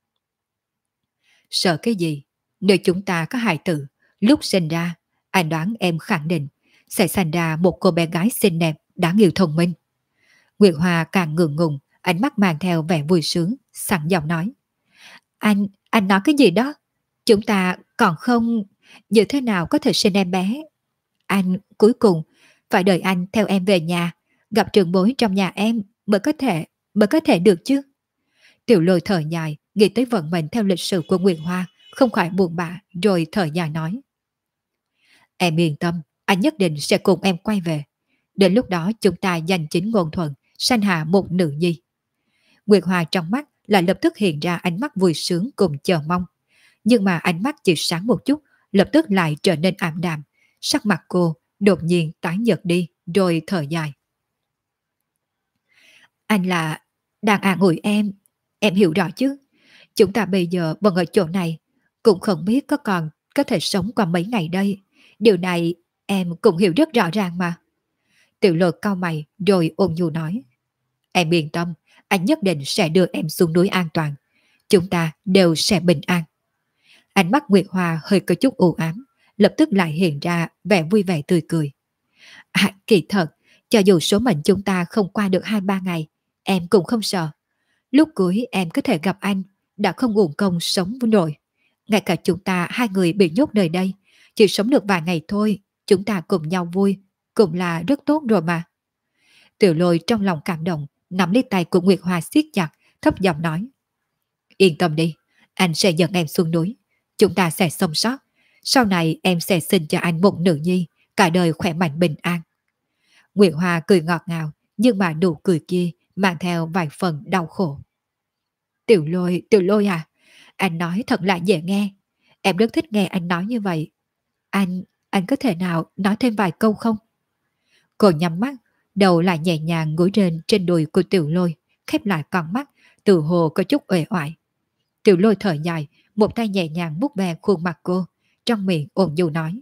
Sợ cái gì? Nếu chúng ta có hài tử, lúc sinh ra, anh đoán em khẳng định sẽ sinh ra một cô bé gái xinh đẹp, đáng yêu thông minh. Nguyệt Hoa càng ngượng ngùng, ánh mắt mang theo vẻ vui sướng, sẵn giọng nói. Anh nói cái gì đó? Chúng ta còn không... Như thế nào có thể sinh em bé? Anh cuối cùng phải đợi anh theo em về nhà, gặp trưởng bối trong nhà em mới có thể được chứ. Tiểu Lôi thở dài, nghĩ tới vận mệnh theo lịch sử của Nguyệt Hoa, không khỏi buồn bã, rồi thở dài nói. Em yên tâm, anh nhất định sẽ cùng em quay về. Đến lúc đó chúng ta giành chính ngôn thuận, sanh hạ một nữ nhi. Nguyệt Hoa trong mắt lại lập tức hiện ra ánh mắt vui sướng cùng chờ mong. Nhưng mà ánh mắt chỉ sáng một chút, lập tức lại trở nên ảm đạm. Sắc mặt cô đột nhiên tái nhợt đi, rồi thở dài. Anh là đang an ủi em hiểu rõ chứ. Chúng ta bây giờ vẫn ở chỗ này, cũng không biết còn có thể sống qua mấy ngày đây. Điều này em cũng hiểu rất rõ ràng mà. Tiểu Lôi cau mày rồi ôn nhu nói. Em yên tâm, anh nhất định sẽ đưa em xuống núi an toàn. Chúng ta đều sẽ bình an. Ánh mắt Nguyệt Hoa hơi có chút u ám, lập tức lại hiện ra vẻ vui vẻ tươi cười. À, kỳ thật, cho dù số mệnh chúng ta không qua được 2-3 ngày, em cũng không sợ. Lúc cuối em có thể gặp anh, đã không uổng công sống với nổi. Ngay cả chúng ta hai người bị nhốt nơi đây, chỉ sống được vài ngày thôi, chúng ta cùng nhau vui, cũng là rất tốt rồi mà. Tiểu Lôi trong lòng cảm động, nắm lấy tay của Nguyệt Hoa siết chặt, thấp giọng nói. Yên tâm đi, Anh sẽ dẫn em xuống núi. Chúng ta sẽ sống sót. Sau này em sẽ sinh cho anh một nữ nhi, cả đời khỏe mạnh bình an. Nguyệt Hoa cười ngọt ngào, nhưng mà nụ cười kia mang theo vài phần đau khổ. Tiểu lôi à, anh nói thật là dễ nghe. Em rất thích nghe anh nói như vậy. Anh có thể nào nói thêm vài câu không? Cô nhắm mắt, đầu lại nhẹ nhàng gối trên đùi của Tiểu Lôi, khép lại con mắt, tự hồ có chút uể oải. Tiểu Lôi thở dài, một tay nhẹ nhàng vuốt ve khuôn mặt cô, trong miệng ôn nhu nói.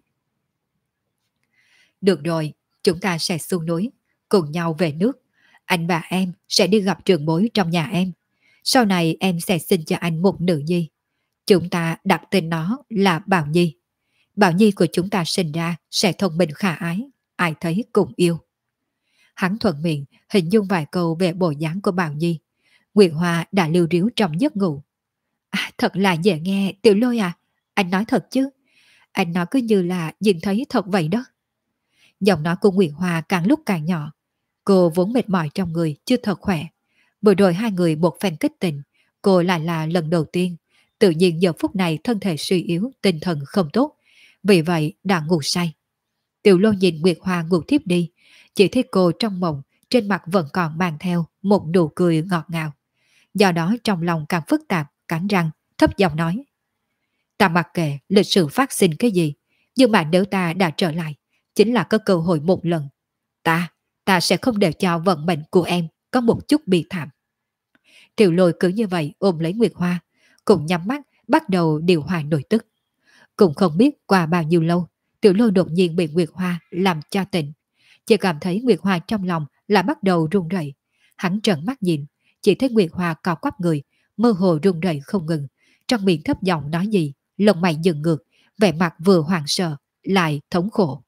Được rồi, chúng ta sẽ xuống núi, cùng nhau về nước. Anh và em sẽ đi gặp trưởng bối trong nhà em. Sau này em sẽ sinh cho anh một nữ nhi. Chúng ta đặt tên nó là Bảo Nhi. Bảo Nhi của chúng ta sinh ra sẽ thông minh khả ái, ai thấy cũng yêu. Hắn thuận miệng hình dung vài câu về bộ dáng của Bảo Nhi. Nguyệt Hoa đã lưu riếu trong giấc ngủ. À, thật là dễ nghe, Tiểu Lôi à, anh nói thật chứ? Anh nói cứ như là nhìn thấy thật vậy đó. Giọng nói của Nguyệt Hoa càng lúc càng nhỏ. Cô vốn mệt mỏi trong người, chưa thật khỏe. Vừa rồi hai người một phen kích tình, cô lại là lần đầu tiên. Tự nhiên giờ phút này thân thể suy yếu, tinh thần không tốt. Vì vậy đã ngủ say. Tiểu Lô nhìn Nguyệt Hoa ngủ thiếp đi. Chỉ thấy cô trong mộng, trên mặt vẫn còn mang theo một nụ cười ngọt ngào. Do đó trong lòng càng phức tạp, cắn răng, thấp giọng nói. Ta mặc kệ lịch sử phát sinh cái gì, nhưng mà nếu ta đã trở lại, chính là có cơ hội một lần. Ta sẽ không để cho vận mệnh của em có một chút bi thảm. Tiểu Lôi cứ như vậy ôm lấy Nguyệt Hoa, cùng nhắm mắt bắt đầu điều hòa nội tức. Cũng không biết qua bao nhiêu lâu, Tiểu Lôi đột nhiên bị Nguyệt Hoa làm cho tỉnh. Chỉ cảm thấy Nguyệt Hoa trong lòng là bắt đầu run rẩy. Hắn trợn mắt nhìn, chỉ thấy Nguyệt Hoa co quắp người, mơ hồ run rẩy không ngừng, trong miệng thấp giọng nói gì, lông mày dựng ngược, vẻ mặt vừa hoảng sợ lại thống khổ.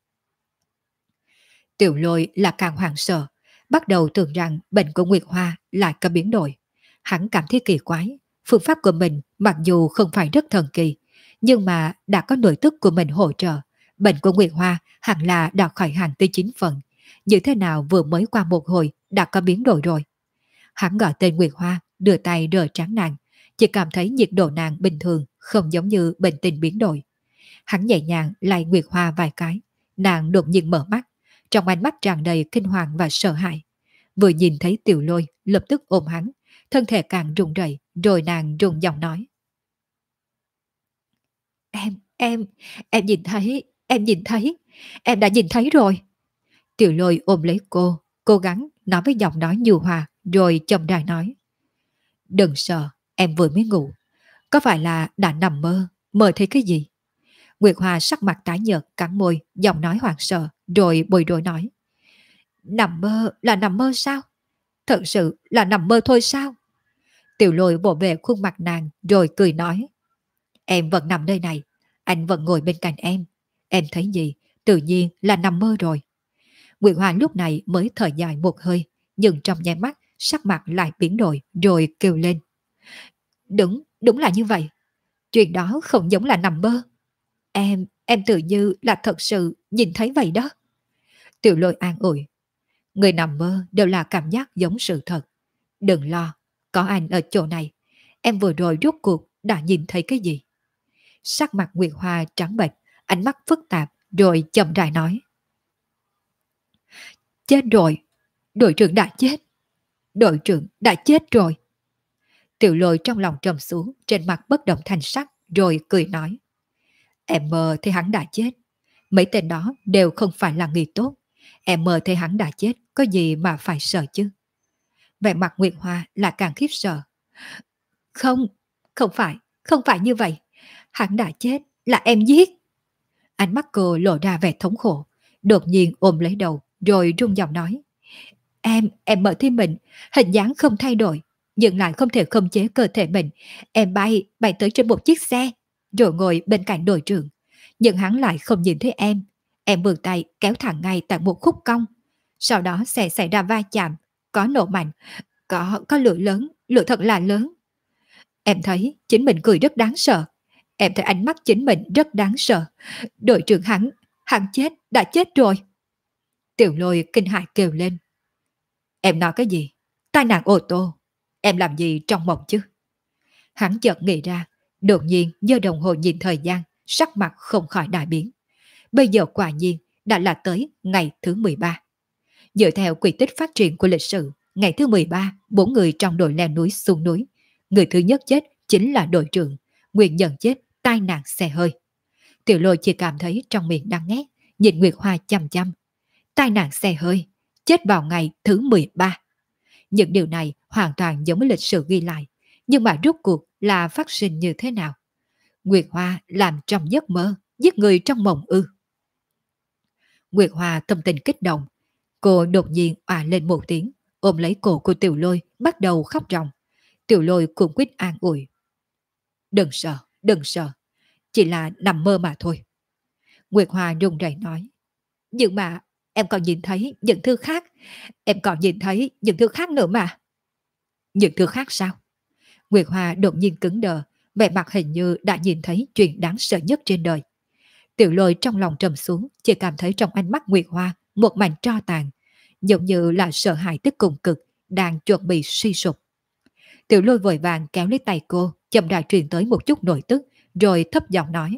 Tiểu Lôi là càng hoảng sợ, bắt đầu tưởng rằng bệnh của Nguyệt Hoa lại có biến đổi. Hắn cảm thấy kỳ quái, phương pháp của mình mặc dù không phải rất thần kỳ, nhưng mà đã có nội tức của mình hỗ trợ. Bệnh của Nguyệt Hoa hẳn là đã khỏi hẳn tới 9 phần. Như thế nào vừa mới qua một hồi đã có biến đổi rồi. Hắn gọi tên Nguyệt Hoa, đưa tay đỡ trán nàng, chỉ cảm thấy nhiệt độ nàng bình thường, không giống như bệnh tình biến đổi. Hắn nhẹ nhàng lay Nguyệt Hoa vài cái, nàng đột nhiên mở mắt, trong ánh mắt tràn đầy kinh hoàng và sợ hãi. Vừa nhìn thấy Tiểu Lôi, lập tức ôm hắn, thân thể càng run rẩy, rồi nàng run giọng nói. Em, em nhìn thấy, em đã nhìn thấy rồi. Tiểu Lôi ôm lấy cô, cố gắng nói với giọng nói nhu hòa, rồi chậm rãi nói. Đừng sợ, em vừa mới ngủ. Có phải là đã nằm mơ, mơ thấy cái gì? Nguyệt Hoa sắc mặt tái nhợt, cắn môi, giọng nói hoảng sợ, rồi bối rối nói. Nằm mơ là nằm mơ sao? Thật sự là nằm mơ thôi sao? Tiểu Lôi vỗ về khuôn mặt nàng, rồi cười nói. Em vẫn nằm nơi này, anh vẫn ngồi bên cạnh em. Em thấy gì, tự nhiên là nằm mơ rồi. Nguyệt Hoa lúc này mới thở dài một hơi, nhưng trong nháy mắt, sắc mặt lại biến đổi, rồi kêu lên. Đúng là như vậy. Chuyện đó không giống là nằm mơ. Em tự như là thật sự nhìn thấy vậy đó. Tiểu Lôi an ủi. Người nằm mơ đều là cảm giác giống sự thật. Đừng lo, có anh ở chỗ này. Em vừa rồi rốt cuộc đã nhìn thấy cái gì? Sắc mặt Nguyệt Hoa trắng bệch, ánh mắt phức tạp, rồi chậm rãi nói. Chết rồi, đội trưởng đã chết. Đội trưởng đã chết rồi. Tiểu Lôi trong lòng trầm xuống, trên mặt bất động thanh sắc, rồi cười nói. Em mơ thấy hắn đã chết. Mấy tên đó đều không phải là người tốt. Em mơ thấy hắn đã chết, có gì mà phải sợ chứ? Vẻ mặt Nguyệt Hoa là càng khiếp sợ. Không, không phải như vậy. Hắn đã chết, là em giết. Ánh mắt cô lộ ra vẻ thống khổ, đột nhiên ôm lấy đầu, rồi run giọng nói. Em mở thấy mình, hình dáng không thay đổi, nhưng lại không thể khống chế cơ thể mình. Em bay tới trên một chiếc xe, rồi ngồi bên cạnh đội trưởng. Nhưng hắn lại không nhìn thấy em. Em vươn tay kéo thẳng ngay tại một khúc cong. Sau đó xe xảy ra va chạm, có nổ mạnh, có lửa lớn, lửa thật là lớn. Em thấy chính mình cười rất đáng sợ. Em thấy ánh mắt chính mình rất đáng sợ. Đội trưởng hắn chết, đã chết rồi. Tiểu Lôi kinh hãi kêu lên. Em nói cái gì? Tai nạn ô tô. Em làm gì trong mộng chứ? Hắn chợt nghĩ ra, Đột nhiên giơ đồng hồ nhìn thời gian, sắc mặt không khỏi đại biến. Bây giờ quả nhiên đã là tới ngày thứ 13. Dựa theo quy tích phát triển của lịch sử, ngày thứ 13, 4 người trong đội leo núi xuống núi. Người thứ nhất chết chính là đội trưởng, nguyên nhân chết tai nạn xe hơi. Tiểu Lôi chỉ cảm thấy trong miệng đang nghét, nhìn Nguyệt Hoa chăm chăm. Tai nạn xe hơi, chết vào ngày thứ 13. Những điều này hoàn toàn giống với lịch sử ghi lại, nhưng mà rốt cuộc là phát sinh như thế nào? Nguyệt Hoa làm trong giấc mơ, giết người trong mộng ư? Nguyệt Hoa tâm tình kích động, cô đột nhiên òa lên một tiếng, ôm lấy cổ của Tiểu Lôi, bắt đầu khóc ròng. Tiểu Lôi cũng quyết an ủi. Đừng sợ, chỉ là nằm mơ mà thôi. Nguyệt Hoa run rẩy nói. Nhưng mà em còn nhìn thấy những thứ khác, em còn nhìn thấy những thứ khác nữa mà. Những thứ khác sao? Nguyệt Hoa đột nhiên cứng đờ, vẻ mặt hình như đã nhìn thấy chuyện đáng sợ nhất trên đời. Tiểu Lôi trong lòng trầm xuống, chỉ cảm thấy trong ánh mắt Nguyệt Hoa một mảnh tro tàn, giống như là sợ hãi tức cùng cực, đang chuẩn bị suy sụp. Tiểu Lôi vội vàng kéo lấy tay cô, chậm rãi truyền tới một chút nội tức, rồi thấp giọng nói.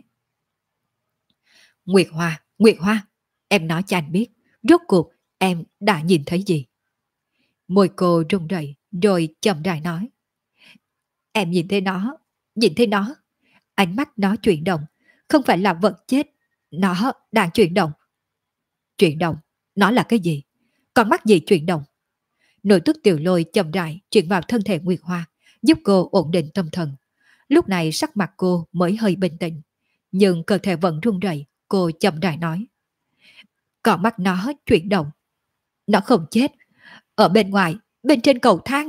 Nguyệt Hoa, em nói cho anh biết, rốt cuộc em đã nhìn thấy gì? Môi cô run rẩy, rồi chậm rãi nói. Em nhìn thấy nó. Ánh mắt nó chuyển động, không phải là vật chết, nó đang chuyển động. Chuyển động, nó là cái gì? Con mắt gì chuyển động? Nội tức Tiểu Lôi chậm rãi chuyển vào thân thể Nguyệt Hoa, giúp cô ổn định tâm thần. Lúc này sắc mặt cô mới hơi bình tĩnh, nhưng cơ thể vẫn run rẩy. Cô chậm rãi nói. Con mắt nó chuyển động. Nó không chết. Ở bên ngoài, bên trên cầu thang.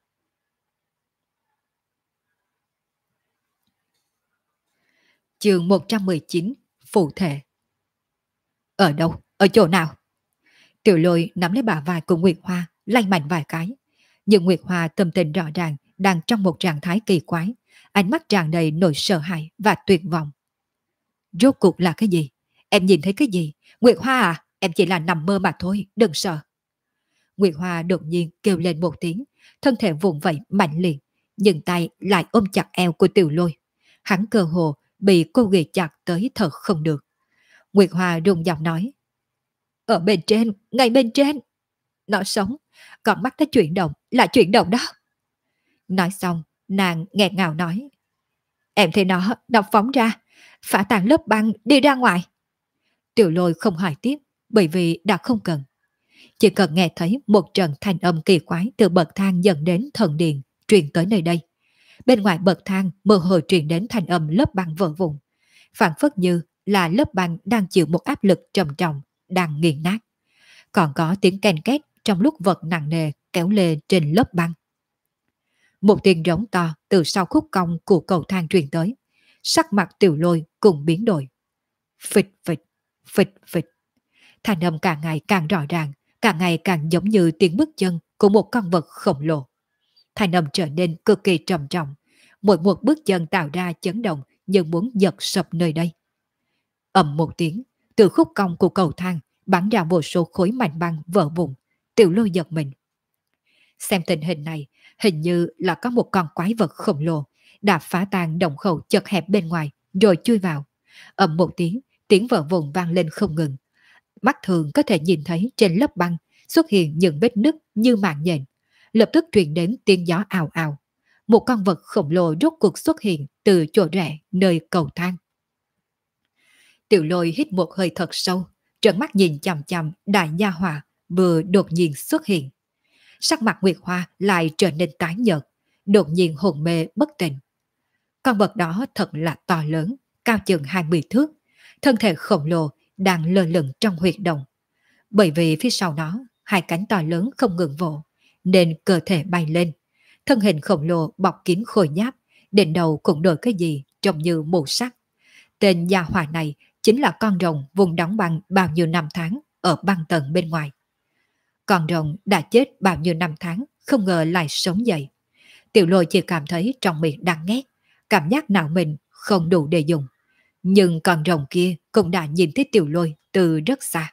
Chương 119, Phụ thể. Ở đâu? Ở chỗ nào? Tiểu Lôi nắm lấy bả vai của Nguyệt Hoa, lay mạnh vài cái. Nhưng Nguyệt Hoa tâm tình rõ ràng, đang trong một trạng thái kỳ quái, ánh mắt tràn đầy nỗi sợ hãi và tuyệt vọng. Rốt cuộc là cái gì? Em nhìn thấy cái gì? Nguyệt Hoa à, em chỉ là nằm mơ mà thôi, đừng sợ. Nguyệt Hoa đột nhiên kêu lên một tiếng, thân thể vùng vẫy mạnh liệt, nhưng tay lại ôm chặt eo của Tiểu Lôi. Hắn cơ hồ bị cô ghì chặt tới thở không được. Nguyệt Hoa run giọng nói. Ở bên trên, ngay bên trên. Nó sống, con mắt nó chuyển động, là chuyển động đó. Nói xong, nàng nghẹn ngào nói. Em thấy nó phóng ra, phá tan lớp băng đi ra ngoài. Tiểu Lôi không hỏi tiếp, bởi vì đã không cần. Chỉ cần nghe thấy một trận thanh âm kỳ quái từ bậc thang dẫn đến thần điện truyền tới nơi đây. Bên ngoài bậc thang mơ hồ truyền đến thanh âm lớp băng vỡ vụn, phản phất như là lớp băng đang chịu một áp lực trầm trọng, đang nghiền nát. Còn có tiếng ken két trong lúc vật nặng nề kéo lê trên lớp băng. Một tiếng rống to từ sau khúc cong của cầu thang truyền tới. Sắc mặt Tiểu Lôi cùng biến đổi. Phịch phịch, phịch phịch. Thanh âm càng ngày càng rõ ràng, càng ngày càng giống như tiếng bước chân của một con vật khổng lồ. Thanh âm trở nên cực kỳ trầm trọng, mỗi một bước chân tạo ra chấn động như muốn giật sập nơi đây. Ầm một tiếng, từ khúc cong của cầu thang bắn ra vô số khối mảnh băng vỡ vụn. Tiểu Lôi giật mình. Xem tình hình này, hình như là có một con quái vật khổng lồ đã phá tan động khẩu chật hẹp bên ngoài rồi chui vào. Ầm một tiếng, tiếng vỡ vụn vang lên không ngừng. Mắt thường có thể nhìn thấy trên lớp băng xuất hiện những vết nứt như mạng nhện. Lập tức truyền đến tiếng gió ào ào. Một con vật khổng lồ rốt cuộc xuất hiện từ chỗ rẽ nơi cầu thang. Tiểu Lôi hít một hơi thật sâu, trợn mắt nhìn chằm chằm đại nha hỏa vừa đột nhiên xuất hiện. Sắc mặt Nguyệt Hoa lại trở nên tái nhợt, đột nhiên hồn mê bất tỉnh. Con vật đó thật là to lớn, cao chừng 20 thước, thân thể khổng lồ đang lơ lửng trong huyệt động. Bởi vì phía sau nó, hai cánh to lớn không ngừng vỗ, nên cơ thể bay lên. Thân hình khổng lồ bọc kín khôi giáp, đỉnh đầu cũng đổi cái gì trông như mù sắt. Tên gia hỏa này chính là con rồng vùng đóng băng bao nhiêu năm tháng ở băng tầng bên ngoài. Con rồng đã chết bao nhiêu năm tháng, không ngờ lại sống dậy. Tiểu Lôi chỉ cảm thấy trong miệng đang nghét, cảm giác não mình không đủ để dùng. Nhưng con rồng kia cũng đã nhìn thấy Tiểu Lôi từ rất xa.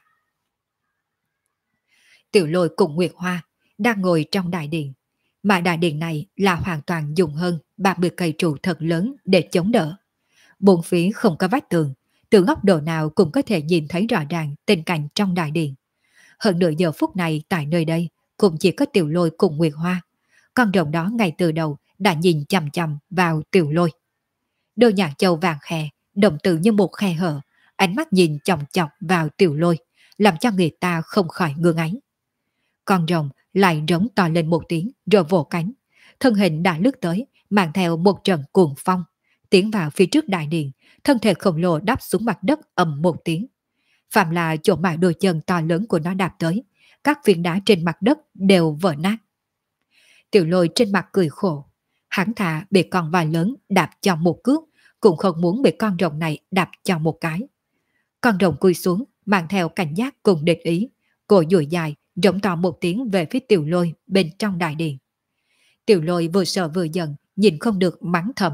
Tiểu Lôi cùng Nguyệt Hoa đang ngồi trong đại điện, mà đại điện này là hoàn toàn dùng hơn 30 cây trụ thật lớn để chống đỡ. Bốn phía không có vách tường, từ góc độ nào cũng có thể nhìn thấy rõ ràng tình cảnh trong đại điện. Hơn nửa giờ phút này tại nơi đây cũng chỉ có Tiểu Lôi cùng Nguyệt Hoa. Con rồng đó ngay từ đầu đã nhìn chằm chằm vào Tiểu Lôi. Đôi nhãn châu vàng khè, đồng tử như một khe hở, ánh mắt nhìn chòng chọc vào Tiểu Lôi, làm cho người ta không khỏi ngưỡng ấy. Con rồng lại rống to lên một tiếng rồi vỗ cánh. Thân hình đã lướt tới, mang theo một trận cuồng phong, tiến vào phía trước đại điện, thân thể khổng lồ đáp xuống mặt đất ầm một tiếng. Phạm là chỗ mà đôi chân to lớn của nó đạp tới, các viên đá trên mặt đất đều vỡ nát. Tiểu Lôi trên mặt cười khổ, hắn thà bị con voi lớn đạp cho một cước, cũng không muốn bị con rồng này đạp cho một cái. Con rồng cúi xuống, mang theo cảnh giác cùng địch ý, cổ dùi dài, rống to một tiếng về phía Tiểu Lôi bên trong đại điện. Tiểu Lôi vừa sợ vừa giận, nhìn không được mắng thầm.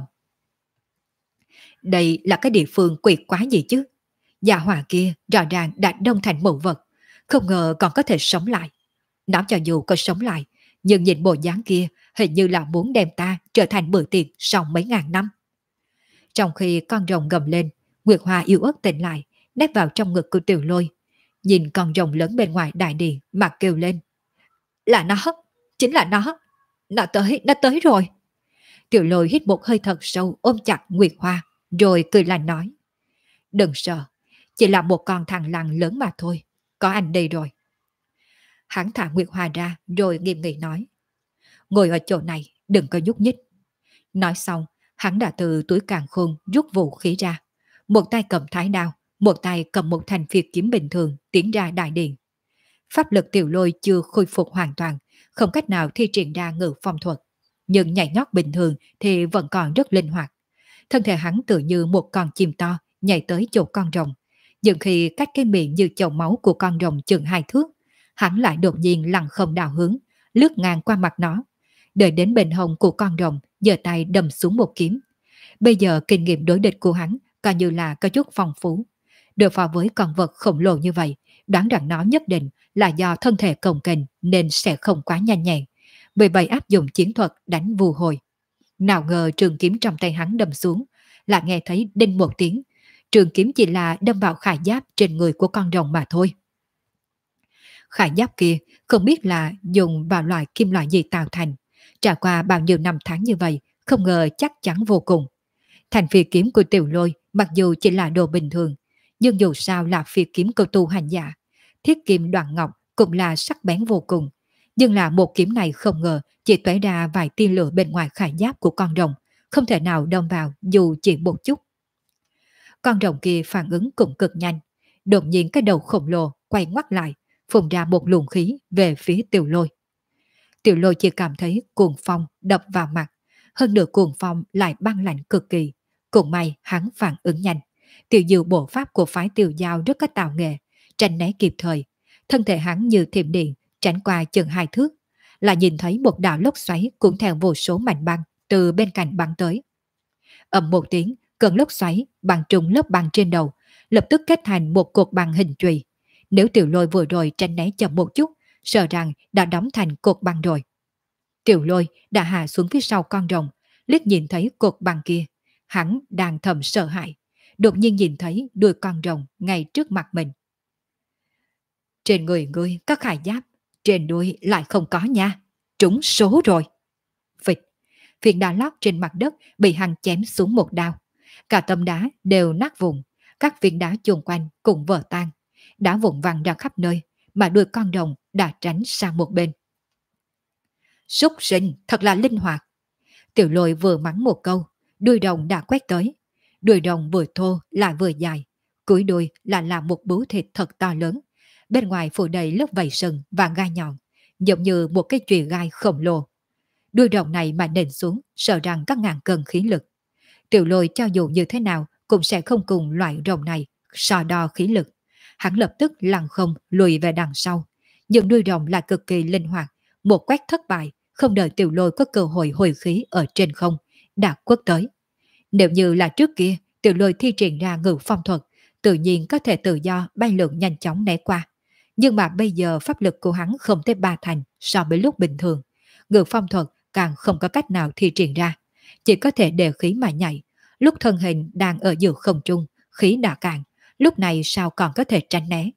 Đây là cái địa phương quỷ quái gì chứ? Gia hỏa kia rõ ràng đã đông thành mộ vật, không ngờ còn có thể sống lại. Nó cho dù có sống lại, nhưng nhìn bộ dáng kia hình như là muốn đem ta trở thành bữa tiệc sau mấy ngàn năm. Trong khi con rồng gầm lên, Nguyệt Hoa yếu ớt tỉnh lại, nép vào trong ngực của Tiểu Lôi, nhìn con rồng lớn bên ngoài đại điện mà kêu lên. Là nó, chính là nó tới rồi. Tiểu Lôi hít một hơi thật sâu ôm chặt Nguyệt Hoa, rồi cười lạnh nói. Đừng sợ, chỉ là một con thằng lằn lớn mà thôi, có anh đây rồi. Hắn thả Nguyệt Hoa ra rồi nghiêm nghị nói. Ngồi ở chỗ này, đừng có nhúc nhích. Nói xong, hắn đã từ túi càn khôn rút vũ khí ra. Một tay cầm thái đao, một tay cầm một thanh phiệt kiếm bình thường tiến ra đại điện. Pháp lực Tiểu Lôi chưa khôi phục hoàn toàn, không cách nào thi triển ra ngự phong thuật. Nhưng nhảy nhót bình thường thì vẫn còn rất linh hoạt. Thân thể hắn tự như một con chim to nhảy tới chỗ con rồng. Nhưng khi cách cái miệng như chậu máu của con rồng chừng 2 thước, hắn lại đột nhiên lặng không đảo hướng, lướt ngang qua mặt nó. Đợi đến bên hông của con rồng, giơ tay đâm xuống một kiếm. Bây giờ kinh nghiệm đối địch của hắn coi như là có chút phong phú. Đối phó với con vật khổng lồ như vậy, đoán rằng nó nhất định là do thân thể cồng kềnh nên sẽ không quá nhanh nhẹn. Vì vậy áp dụng chiến thuật đánh vù hồi. Nào ngờ trường kiếm trong tay hắn đâm xuống, lại nghe thấy đinh một tiếng. Trường kiếm chỉ là đâm vào khải giáp trên người của con rồng mà thôi. Khải giáp kia không biết là dùng vào loại kim loại gì tạo thành. Trải qua bao nhiêu năm tháng như vậy, không ngờ chắc chắn vô cùng. Thành phi kiếm của Tiểu Lôi mặc dù chỉ là đồ bình thường, nhưng dù sao là phi kiếm của tu hành giả. Thiết kim đoạn ngọc cũng là sắc bén vô cùng. Nhưng là một kiếm này không ngờ chỉ tóe ra vài tia lửa bên ngoài khải giáp của con rồng, không thể nào đâm vào dù chỉ một chút. Con rồng kia phản ứng cũng cực nhanh. Đột nhiên cái đầu khổng lồ quay ngoắt lại, phun ra một luồng khí về phía Tiểu Lôi. Tiểu Lôi chỉ cảm thấy cuồng phong đập vào mặt, hơn nữa cuồng phong lại băng lạnh cực kỳ. Cũng may hắn phản ứng nhanh. Tiểu diệu bộ pháp của phái Tiểu Giao rất có tạo nghệ, tránh né kịp thời. Thân thể hắn như thiểm điện, tránh qua chừng 2 thước, là nhìn thấy một đạo lốc xoáy cũng theo vô số mảnh băng từ bên cạnh bắn tới. Ầm một tiếng, cơn lốc xoáy bắn trúng lớp băng trên đầu, lập tức kết thành một cột băng hình chùy. Nếu Tiểu Lôi vừa rồi tránh né chậm một chút, sợ rằng đã đóng thành cột băng rồi. Tiểu Lôi đã hạ xuống phía sau con rồng, liếc nhìn thấy cột băng kia, hắn đang thầm sợ hãi, đột nhiên nhìn thấy đuôi con rồng ngay trước mặt mình. Trên người ngươi có khải giáp, trên đuôi lại không có nha, trúng số rồi. Phịch, viên đá lót trên mặt đất bị hắn chém xuống một đao, cả tấm đá đều nát vụn, các viên đá chung quanh cũng vỡ tan, đá vụn văng ra khắp nơi, mà đuôi con rồng đã tránh sang một bên. Súc sinh thật là linh hoạt. Tiểu Lôi vừa mắng một câu, đuôi rồng đã quét tới. Đuôi rồng vừa thô lại vừa dài, cuối đuôi là một bướu thịt thật to lớn, bên ngoài phủ đầy lớp vảy sừng và gai nhọn, giống như một cái chùy gai khổng lồ. Đuôi rồng này mà nện xuống, sợ rằng các ngàn cân khí lực. Tiểu Lôi cho dù như thế nào cũng sẽ không cùng loại rồng này so đo khí lực. Hắn lập tức lăn không lùi về đằng sau, nhưng đuôi rồng là cực kỳ linh hoạt, một quét thất bại, không đợi Tiểu Lôi có cơ hội hồi khí ở trên không, đã quất tới. Nếu như là trước kia, Tiểu Lôi thi triển ra ngự phong thuật, tự nhiên có thể tự do bay lượn nhanh chóng né qua. Nhưng mà bây giờ pháp lực của hắn không tới 3 thành so với lúc bình thường. Ngự phong thuật càng không có cách nào thi triển ra. chỉ có thể đề khí mà nhảy. Lúc thân hình đang ở giữa không trung, khí đã cạn, lúc này sao còn có thể tránh né.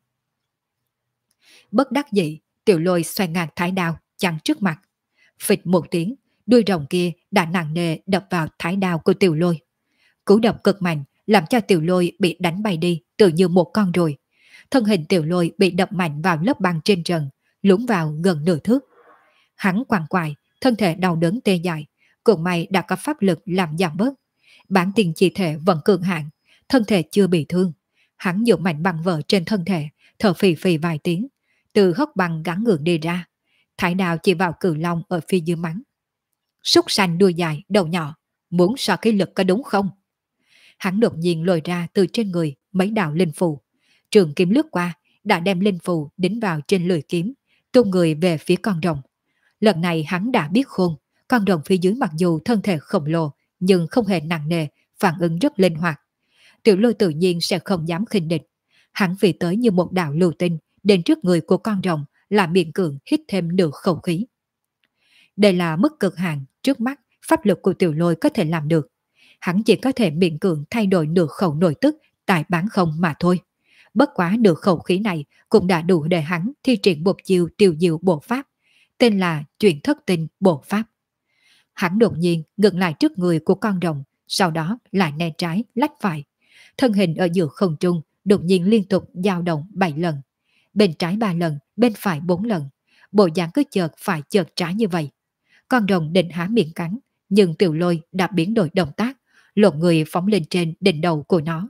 Bất đắc dĩ, Tiểu Lôi xoay ngang thái đao chắn trước mặt. Phịch một tiếng, đuôi rồng kia đã nặng nề đập vào thái đao của Tiểu Lôi. Cú đập cực mạnh làm cho Tiểu Lôi bị đánh bay đi tự như một con ruồi. Thân hình Tiểu Lôi bị đập mạnh vào lớp băng trên trần, lún vào gần nửa thước. Hắn quằn quại, thân thể đau đớn tê dại, cũng may đã có pháp lực làm giảm bớt. Bản tiền chi thể vẫn cường hạn, thân thể chưa bị thương. Hắn dùng mạnh băng vỡ trên thân thể, thở phì phì vài tiếng, từ hốc băng gắn ngược đi ra. Thái đao chỉ vào Cự Long ở phía dưới mắng: súc sanh đuôi dài, đầu nhỏ, muốn so cái lực có đúng không? Hắn đột nhiên lôi ra từ trên người mấy đạo linh phù. Trường kiếm lướt qua, đã đem linh phù đính vào trên lưỡi kiếm, tung người về phía con rồng. Lần này hắn đã biết khôn, con rồng phía dưới mặc dù thân thể khổng lồ, nhưng không hề nặng nề, phản ứng rất linh hoạt. Tiểu Lôi tự nhiên sẽ không dám khinh địch. Hắn vì tới như một đạo lưu tinh, đến trước người của con rồng là miệng cường hít thêm nửa khẩu khí. Đây là mức cực hạn trước mắt pháp lực của Tiểu Lôi có thể làm được. Hắn chỉ có thể miệng cường thay đổi nửa khẩu nội tức tại bán không mà thôi. Bất quá nửa khẩu khí này cũng đã đủ để hắn thi triển một chiêu tiêu diệu bộ pháp, tên là Chuyển Thất Tinh Bộ Pháp. Hắn đột nhiên ngừng lại trước người của con rồng, sau đó lại né trái lách phải. Thân hình ở giữa không trung đột nhiên liên tục dao động 7 lần. Bên trái 3 lần, bên phải 4 lần. Bộ dáng cứ chợt phải chợt trái như vậy. Con rồng định há miệng cắn, nhưng Tiểu Lôi đã biến đổi động tác, lột người phóng lên trên đỉnh đầu của nó.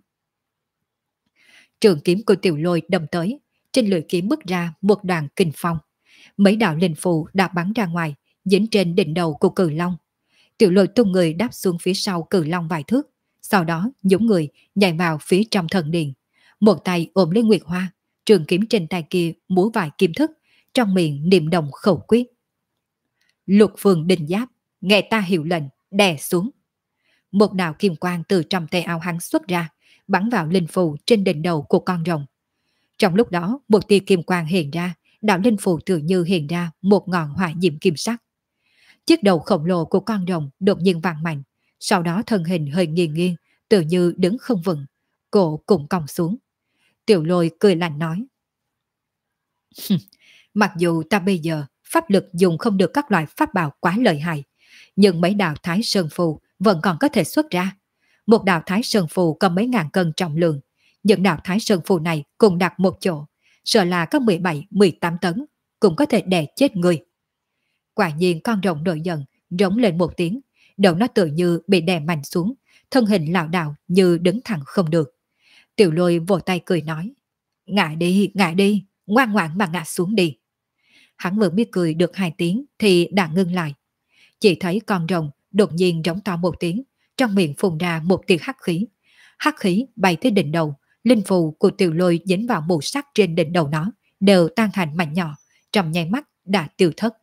Trường kiếm của Tiểu Lôi đâm tới, trên lưỡi kiếm bước ra một đoàn kinh phong. Mấy đạo linh phù đã bắn ra ngoài, dính trên đỉnh đầu của Cự Long. Tiểu Lôi tung người đáp xuống phía sau Cự Long vài thước, sau đó nhúng người nhảy vào phía trong thần điện. Một tay ôm lấy Nguyệt Hoa, trường kiếm trên tay kia múa vài kim thức, trong miệng niệm động khẩu quyết. Lục Phương Đình Giáp, nghe ta hiệu lệnh, đè xuống. Một đạo kim quang từ trong tay áo hắn xuất ra, bắn vào linh phù trên đỉnh đầu của con rồng. Trong lúc đó, một tia kim quang hiện ra, đạo linh phù tự như hiện ra một ngọn hỏa diệm kim sắc. Chiếc đầu khổng lồ của con rồng đột nhiên vang mạnh, sau đó thân hình hơi nghiêng nghiêng, tự như đứng không vững, cổ cũng cong xuống. Tiểu Lôi cười lạnh nói: mặc dù ta bây giờ pháp lực dùng không được các loại pháp bảo quá lợi hại, nhưng mấy đạo Thái Sơn Phù vẫn còn có thể xuất ra. Một đạo Thái Sơn Phù có mấy ngàn cân trọng lượng, những đạo Thái Sơn Phù này cùng đặt một chỗ, sợ là có 17-18 tấn, cũng có thể đè chết người. Quả nhiên con rồng nổi giận, rống lên một tiếng, đầu nó tự như bị đè mạnh xuống, thân hình lảo đảo như đứng thẳng không được. Tiểu Lôi vỗ tay cười nói: ngã đi, ngoan ngoãn mà ngã xuống đi. Hắn vừa biết cười được 2 tiếng thì đã ngưng lại. Chỉ thấy con rồng đột nhiên rống to một tiếng, trong miệng phun ra một tia hắc khí. Hắc khí bay tới đỉnh đầu, linh phù của Tiểu Lôi dính vào mù sắc trên đỉnh đầu nó, đều tan thành mảnh nhỏ, trong nháy mắt đã tiêu thất.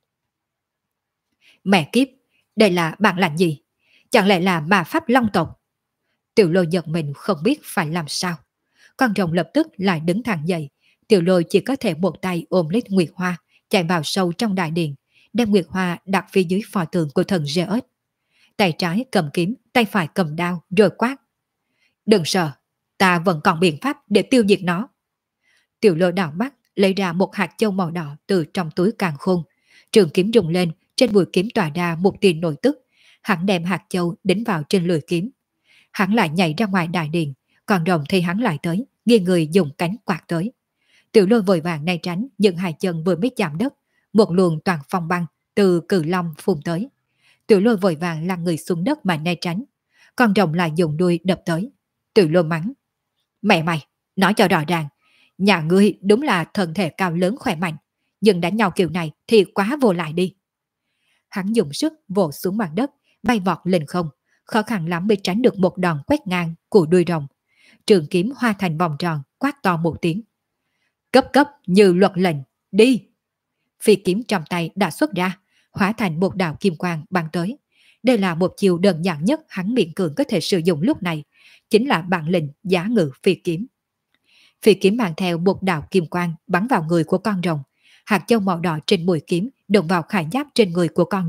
Mẹ kiếp, đây là bản lãnh gì? Chẳng lẽ là ma pháp long tộc? Tiểu Lôi giật mình không biết phải làm sao. Con rồng lập tức lại đứng thẳng dậy. Tiểu Lôi chỉ có thể một tay ôm lấy Nguyệt Hoa, chạy vào sâu trong đại điện, đem Nguyệt Hoa đặt phía dưới pho tượng của thần Zeus. Tay trái cầm kiếm, tay phải cầm đao, rồi quát: đừng sợ, ta vẫn còn biện pháp để tiêu diệt nó. Tiểu Lôi đảo mắt, lấy ra một hạt châu màu đỏ từ trong túi càn khôn. Trường kiếm rung lên, trên mũi kiếm tỏa ra một tia nội tức. Hắn đem hạt châu đính vào trên lưỡi kiếm. Hắn lại nhảy ra ngoài đại điện, còn rồng thấy hắn lại tới, nghiêng người dùng cánh quạt tới. Tiểu Lôi vội vàng né tránh, nhưng hai chân vừa mới chạm đất, một luồng toàn phong băng từ Cự Long phun tới. Tiểu Lôi vội vàng lăn người xuống đất mà né tránh. Con rồng lại dùng đuôi đập tới. Tiểu Lôi mắng: mẹ mày, nói cho rõ ràng, nhà ngươi đúng là thân thể cao lớn khỏe mạnh, nhưng đánh nhau kiểu này thì quá vô lại đi. Hắn dùng sức vỗ xuống mặt đất, bay vọt lên không, khó khăn lắm mới tránh được một đòn quét ngang của đuôi rồng. Trường kiếm hoa thành vòng tròn, quát to một tiếng: cấp cấp như luật lệnh, đi! Phi kiếm trong tay đã xuất ra, hóa thành một đạo kim quang bắn tới. Đây là một chiều đơn giản nhất hắn miễn cường có thể sử dụng lúc này, chính là bản lĩnh giá ngự phi kiếm. Phi kiếm mang theo một đạo kim quang bắn vào người của con rồng. Hạt châu màu đỏ trên mũi kiếm đụng vào khải giáp trên người của con rồng,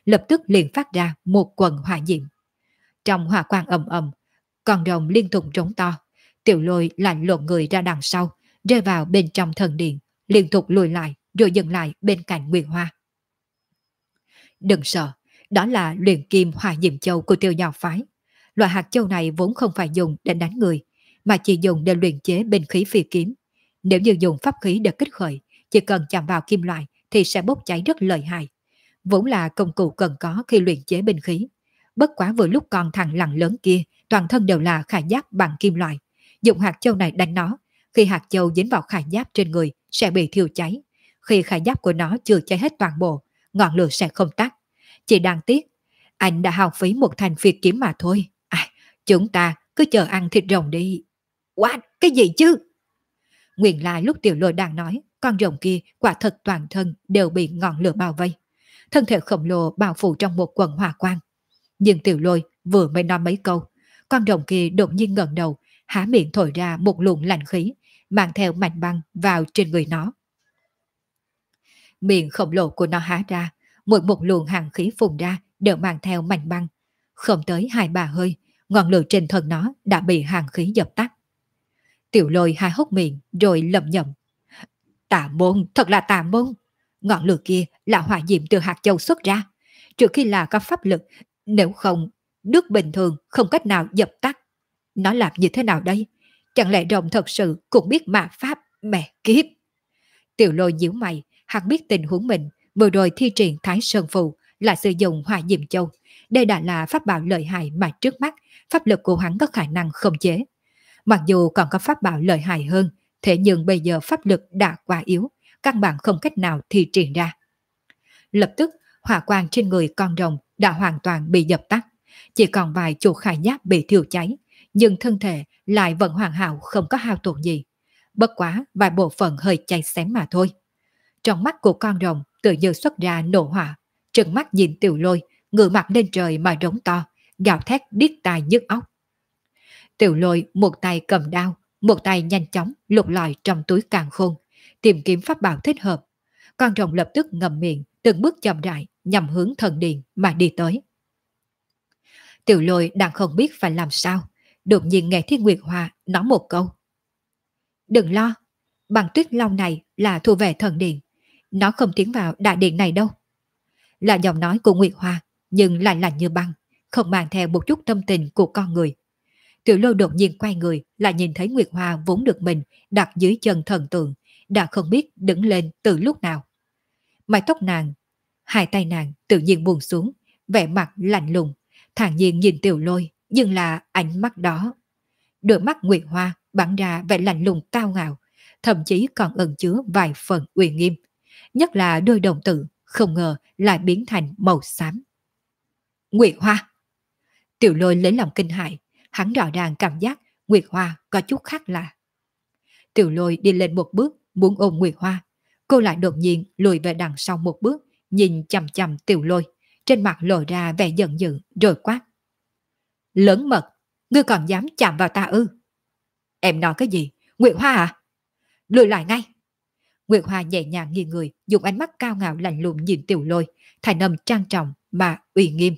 lập tức liền phát ra một quần hỏa diệm. Trong hỏa quang ầm ầm, con rồng liên tục rống to, Tiểu Lôi lạnh lộn người ra đằng sau, rơi vào bên trong thần điện, liên tục lùi lại rồi dừng lại bên cạnh Nguyệt Hoa. Đừng sợ, đó là luyện kim hỏa diệm châu của Tiêu Giao phái. Loại hạt châu này vốn không phải dùng để đánh người, mà chỉ dùng để luyện chế binh khí phi kiếm. Nếu như dùng pháp khí để kích khởi, chỉ cần chạm vào kim loại thì sẽ bốc cháy rất lợi hại. Vốn là công cụ cần có khi luyện chế binh khí. Bất quá vừa lúc con thằng lằn lớn kia, toàn thân đều là khải giáp bằng kim loại. Dùng hạt châu này đánh nó, khi hạt châu dính vào khải giáp trên người sẽ bị thiêu cháy. Khi khải giáp của nó chưa cháy hết toàn bộ, ngọn lửa sẽ không tắt. Chỉ đáng tiếc, anh đã hao phí một thanh phi kiếm mà thôi. Chúng ta cứ chờ ăn thịt rồng đi. What? Cái gì chứ? Nguyên lai lúc Tiểu Lôi đang nói, con rồng kia quả thật toàn thân đều bị ngọn lửa bao vây. Thân thể khổng lồ bao phủ trong một quần hỏa quang. Nhưng Tiểu Lôi vừa mới nói mấy câu, con rồng kia đột nhiên ngẩng đầu, há miệng thổi ra một luồng lạnh khí, mang theo mảnh băng vào trên người nó. Miệng khổng lồ của nó há ra, mỗi một luồng hàng khí phun ra đều mang theo mảnh băng. Không tới 2-3 hơi, ngọn lửa trên thân nó đã bị hàng khí dập tắt. Tiểu Lôi há hốc miệng rồi lẩm nhẩm. Tà môn, thật là tà môn. Ngọn lửa kia là hỏa diệm từ hạt châu xuất ra. Trừ khi là có pháp lực, nếu không, nước bình thường không cách nào dập tắt. Nó làm như thế nào đây? Chẳng lẽ rồng thật sự cũng biết ma pháp? Mẹ kiếp! Tiểu Lôi nhíu mày, hắn biết tình huống mình, vừa rồi thi triển Thái Sơn Phù là sử dụng hỏa diệm châu. Đây đã là pháp bảo lợi hại mà trước mắt pháp lực của hắn có khả năng khống chế. Mặc dù còn có pháp bảo lợi hại hơn, thế nhưng bây giờ pháp lực đã quá yếu, căn bản không cách nào thi triển ra. Lập tức, hỏa quang trên người con rồng đã hoàn toàn bị dập tắt, chỉ còn vài chỗ khải giáp bị thiêu cháy, nhưng thân thể lại vẫn hoàn hảo không có hao tổn gì. Bất quá vài bộ phận hơi cháy xém mà thôi. Trong mắt của con rồng tự như xuất ra nổ hỏa, trừng mắt nhìn Tiểu Lôi, ngửa mặt lên trời mà rống to, gào thét điếc tai nhức óc. Tiểu Lôi một tay cầm đao, một tay nhanh chóng lục lọi trong túi càn khôn, tìm kiếm pháp bảo thích hợp. Con rồng lập tức ngậm miệng, từng bước chậm rãi nhằm hướng thần điện mà đi tới. Tiểu Lôi đang không biết phải làm sao, đột nhiên nghe Thiên Nguyệt Hoa nói một câu. Đừng lo, bằng tuyết long này là thu về thần điện, nó không tiến vào đại điện này đâu. Là giọng nói của Nguyệt Hoa, nhưng lại lạnh như băng, không mang theo một chút tâm tình của con người. Tiểu Lôi đột nhiên quay người, lại nhìn thấy Nguyệt Hoa vốn được mình đặt dưới chân thần tượng, đã không biết đứng lên từ lúc nào. Mái tóc nàng, hai tay nàng tự nhiên buông xuống, vẻ mặt lạnh lùng, thản nhiên nhìn Tiểu Lôi, nhưng là ánh mắt đó. Đôi mắt Nguyệt Hoa bắn ra vẻ lạnh lùng cao ngạo, thậm chí còn ẩn chứa vài phần uy nghiêm. Nhất là đôi đồng tử, không ngờ lại biến thành màu xám. Nguyệt Hoa! Tiểu Lôi lấy lòng kinh hãi, hắn rõ ràng cảm giác Nguyệt Hoa có chút khác lạ. Tiểu Lôi đi lên một bước, muốn ôm Nguyệt Hoa. Cô lại đột nhiên lùi về đằng sau một bước, nhìn chằm chằm Tiểu Lôi, trên mặt lộ ra vẻ giận dữ rồi quát. Lớn mật, ngươi còn dám chạm vào ta ư? Em nói cái gì? Nguyệt Hoa à? Lùi lại ngay! Nguyệt Hoa nhẹ nhàng nghiêng người, dùng ánh mắt cao ngạo lạnh lùng nhìn Tiểu Lôi, thành âm trang trọng mà uy nghiêm.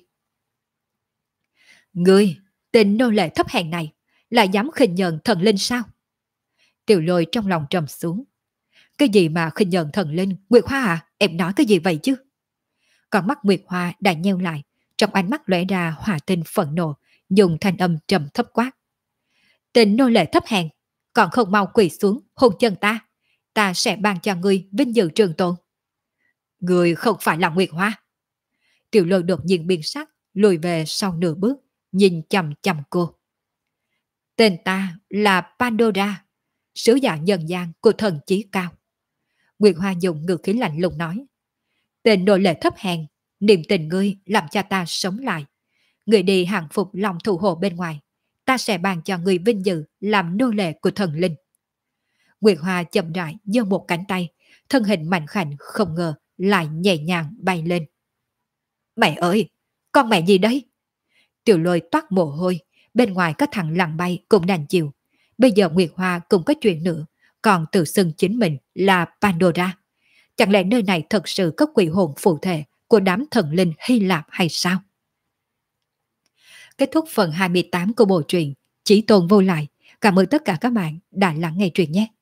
Ngươi, tên nô lệ thấp hèn này, lại dám khinh nhờn thần linh sao? Tiểu Lôi trong lòng trầm xuống. Cái gì mà khinh nhờn thần linh? Nguyệt Hoa à, em nói cái gì vậy chứ? Con mắt Nguyệt Hoa đã nheo lại, trong ánh mắt lóe ra hỏa tinh phẫn nộ, dùng thanh âm trầm thấp quát. Tên nô lệ thấp hèn, còn không mau quỳ xuống hôn chân ta, ta sẽ ban cho ngươi vinh dự trường tồn. Ngươi không phải là Nguyệt Hoa. Tiểu Lôi đột nhiên biến sắc, lùi về sau nửa bước, nhìn chằm chằm cô. Tên ta là Pandora, sứ giả nhân gian của thần chí cao. Nguyệt Hoa dùng ngữ khí lạnh lùng nói. Tên nô lệ thấp hèn, niềm tình ngươi làm cho ta sống lại. Ngươi đi hàng phục lòng thủ hộ bên ngoài, ta sẽ ban cho ngươi vinh dự làm nô lệ của thần linh. Nguyệt Hoa chậm rãi giơ một cánh tay, thân hình mạnh khảnh không ngờ lại nhẹ nhàng bay lên. Mẹ ơi, con mẹ gì đấy? Tiểu Lôi toát mồ hôi, bên ngoài có thằng lằn bay cũng đành chịu. Bây giờ Nguyệt Hoa cũng có chuyện nữa, còn tự xưng chính mình là Pandora. Chẳng lẽ nơi này thật sự có quỷ hồn phù thể của đám thần linh Hy Lạp hay sao? Kết thúc phần 28 của bộ truyện Chí Tôn Vô Lại. Cảm ơn tất cả các bạn đã lắng nghe truyện nhé.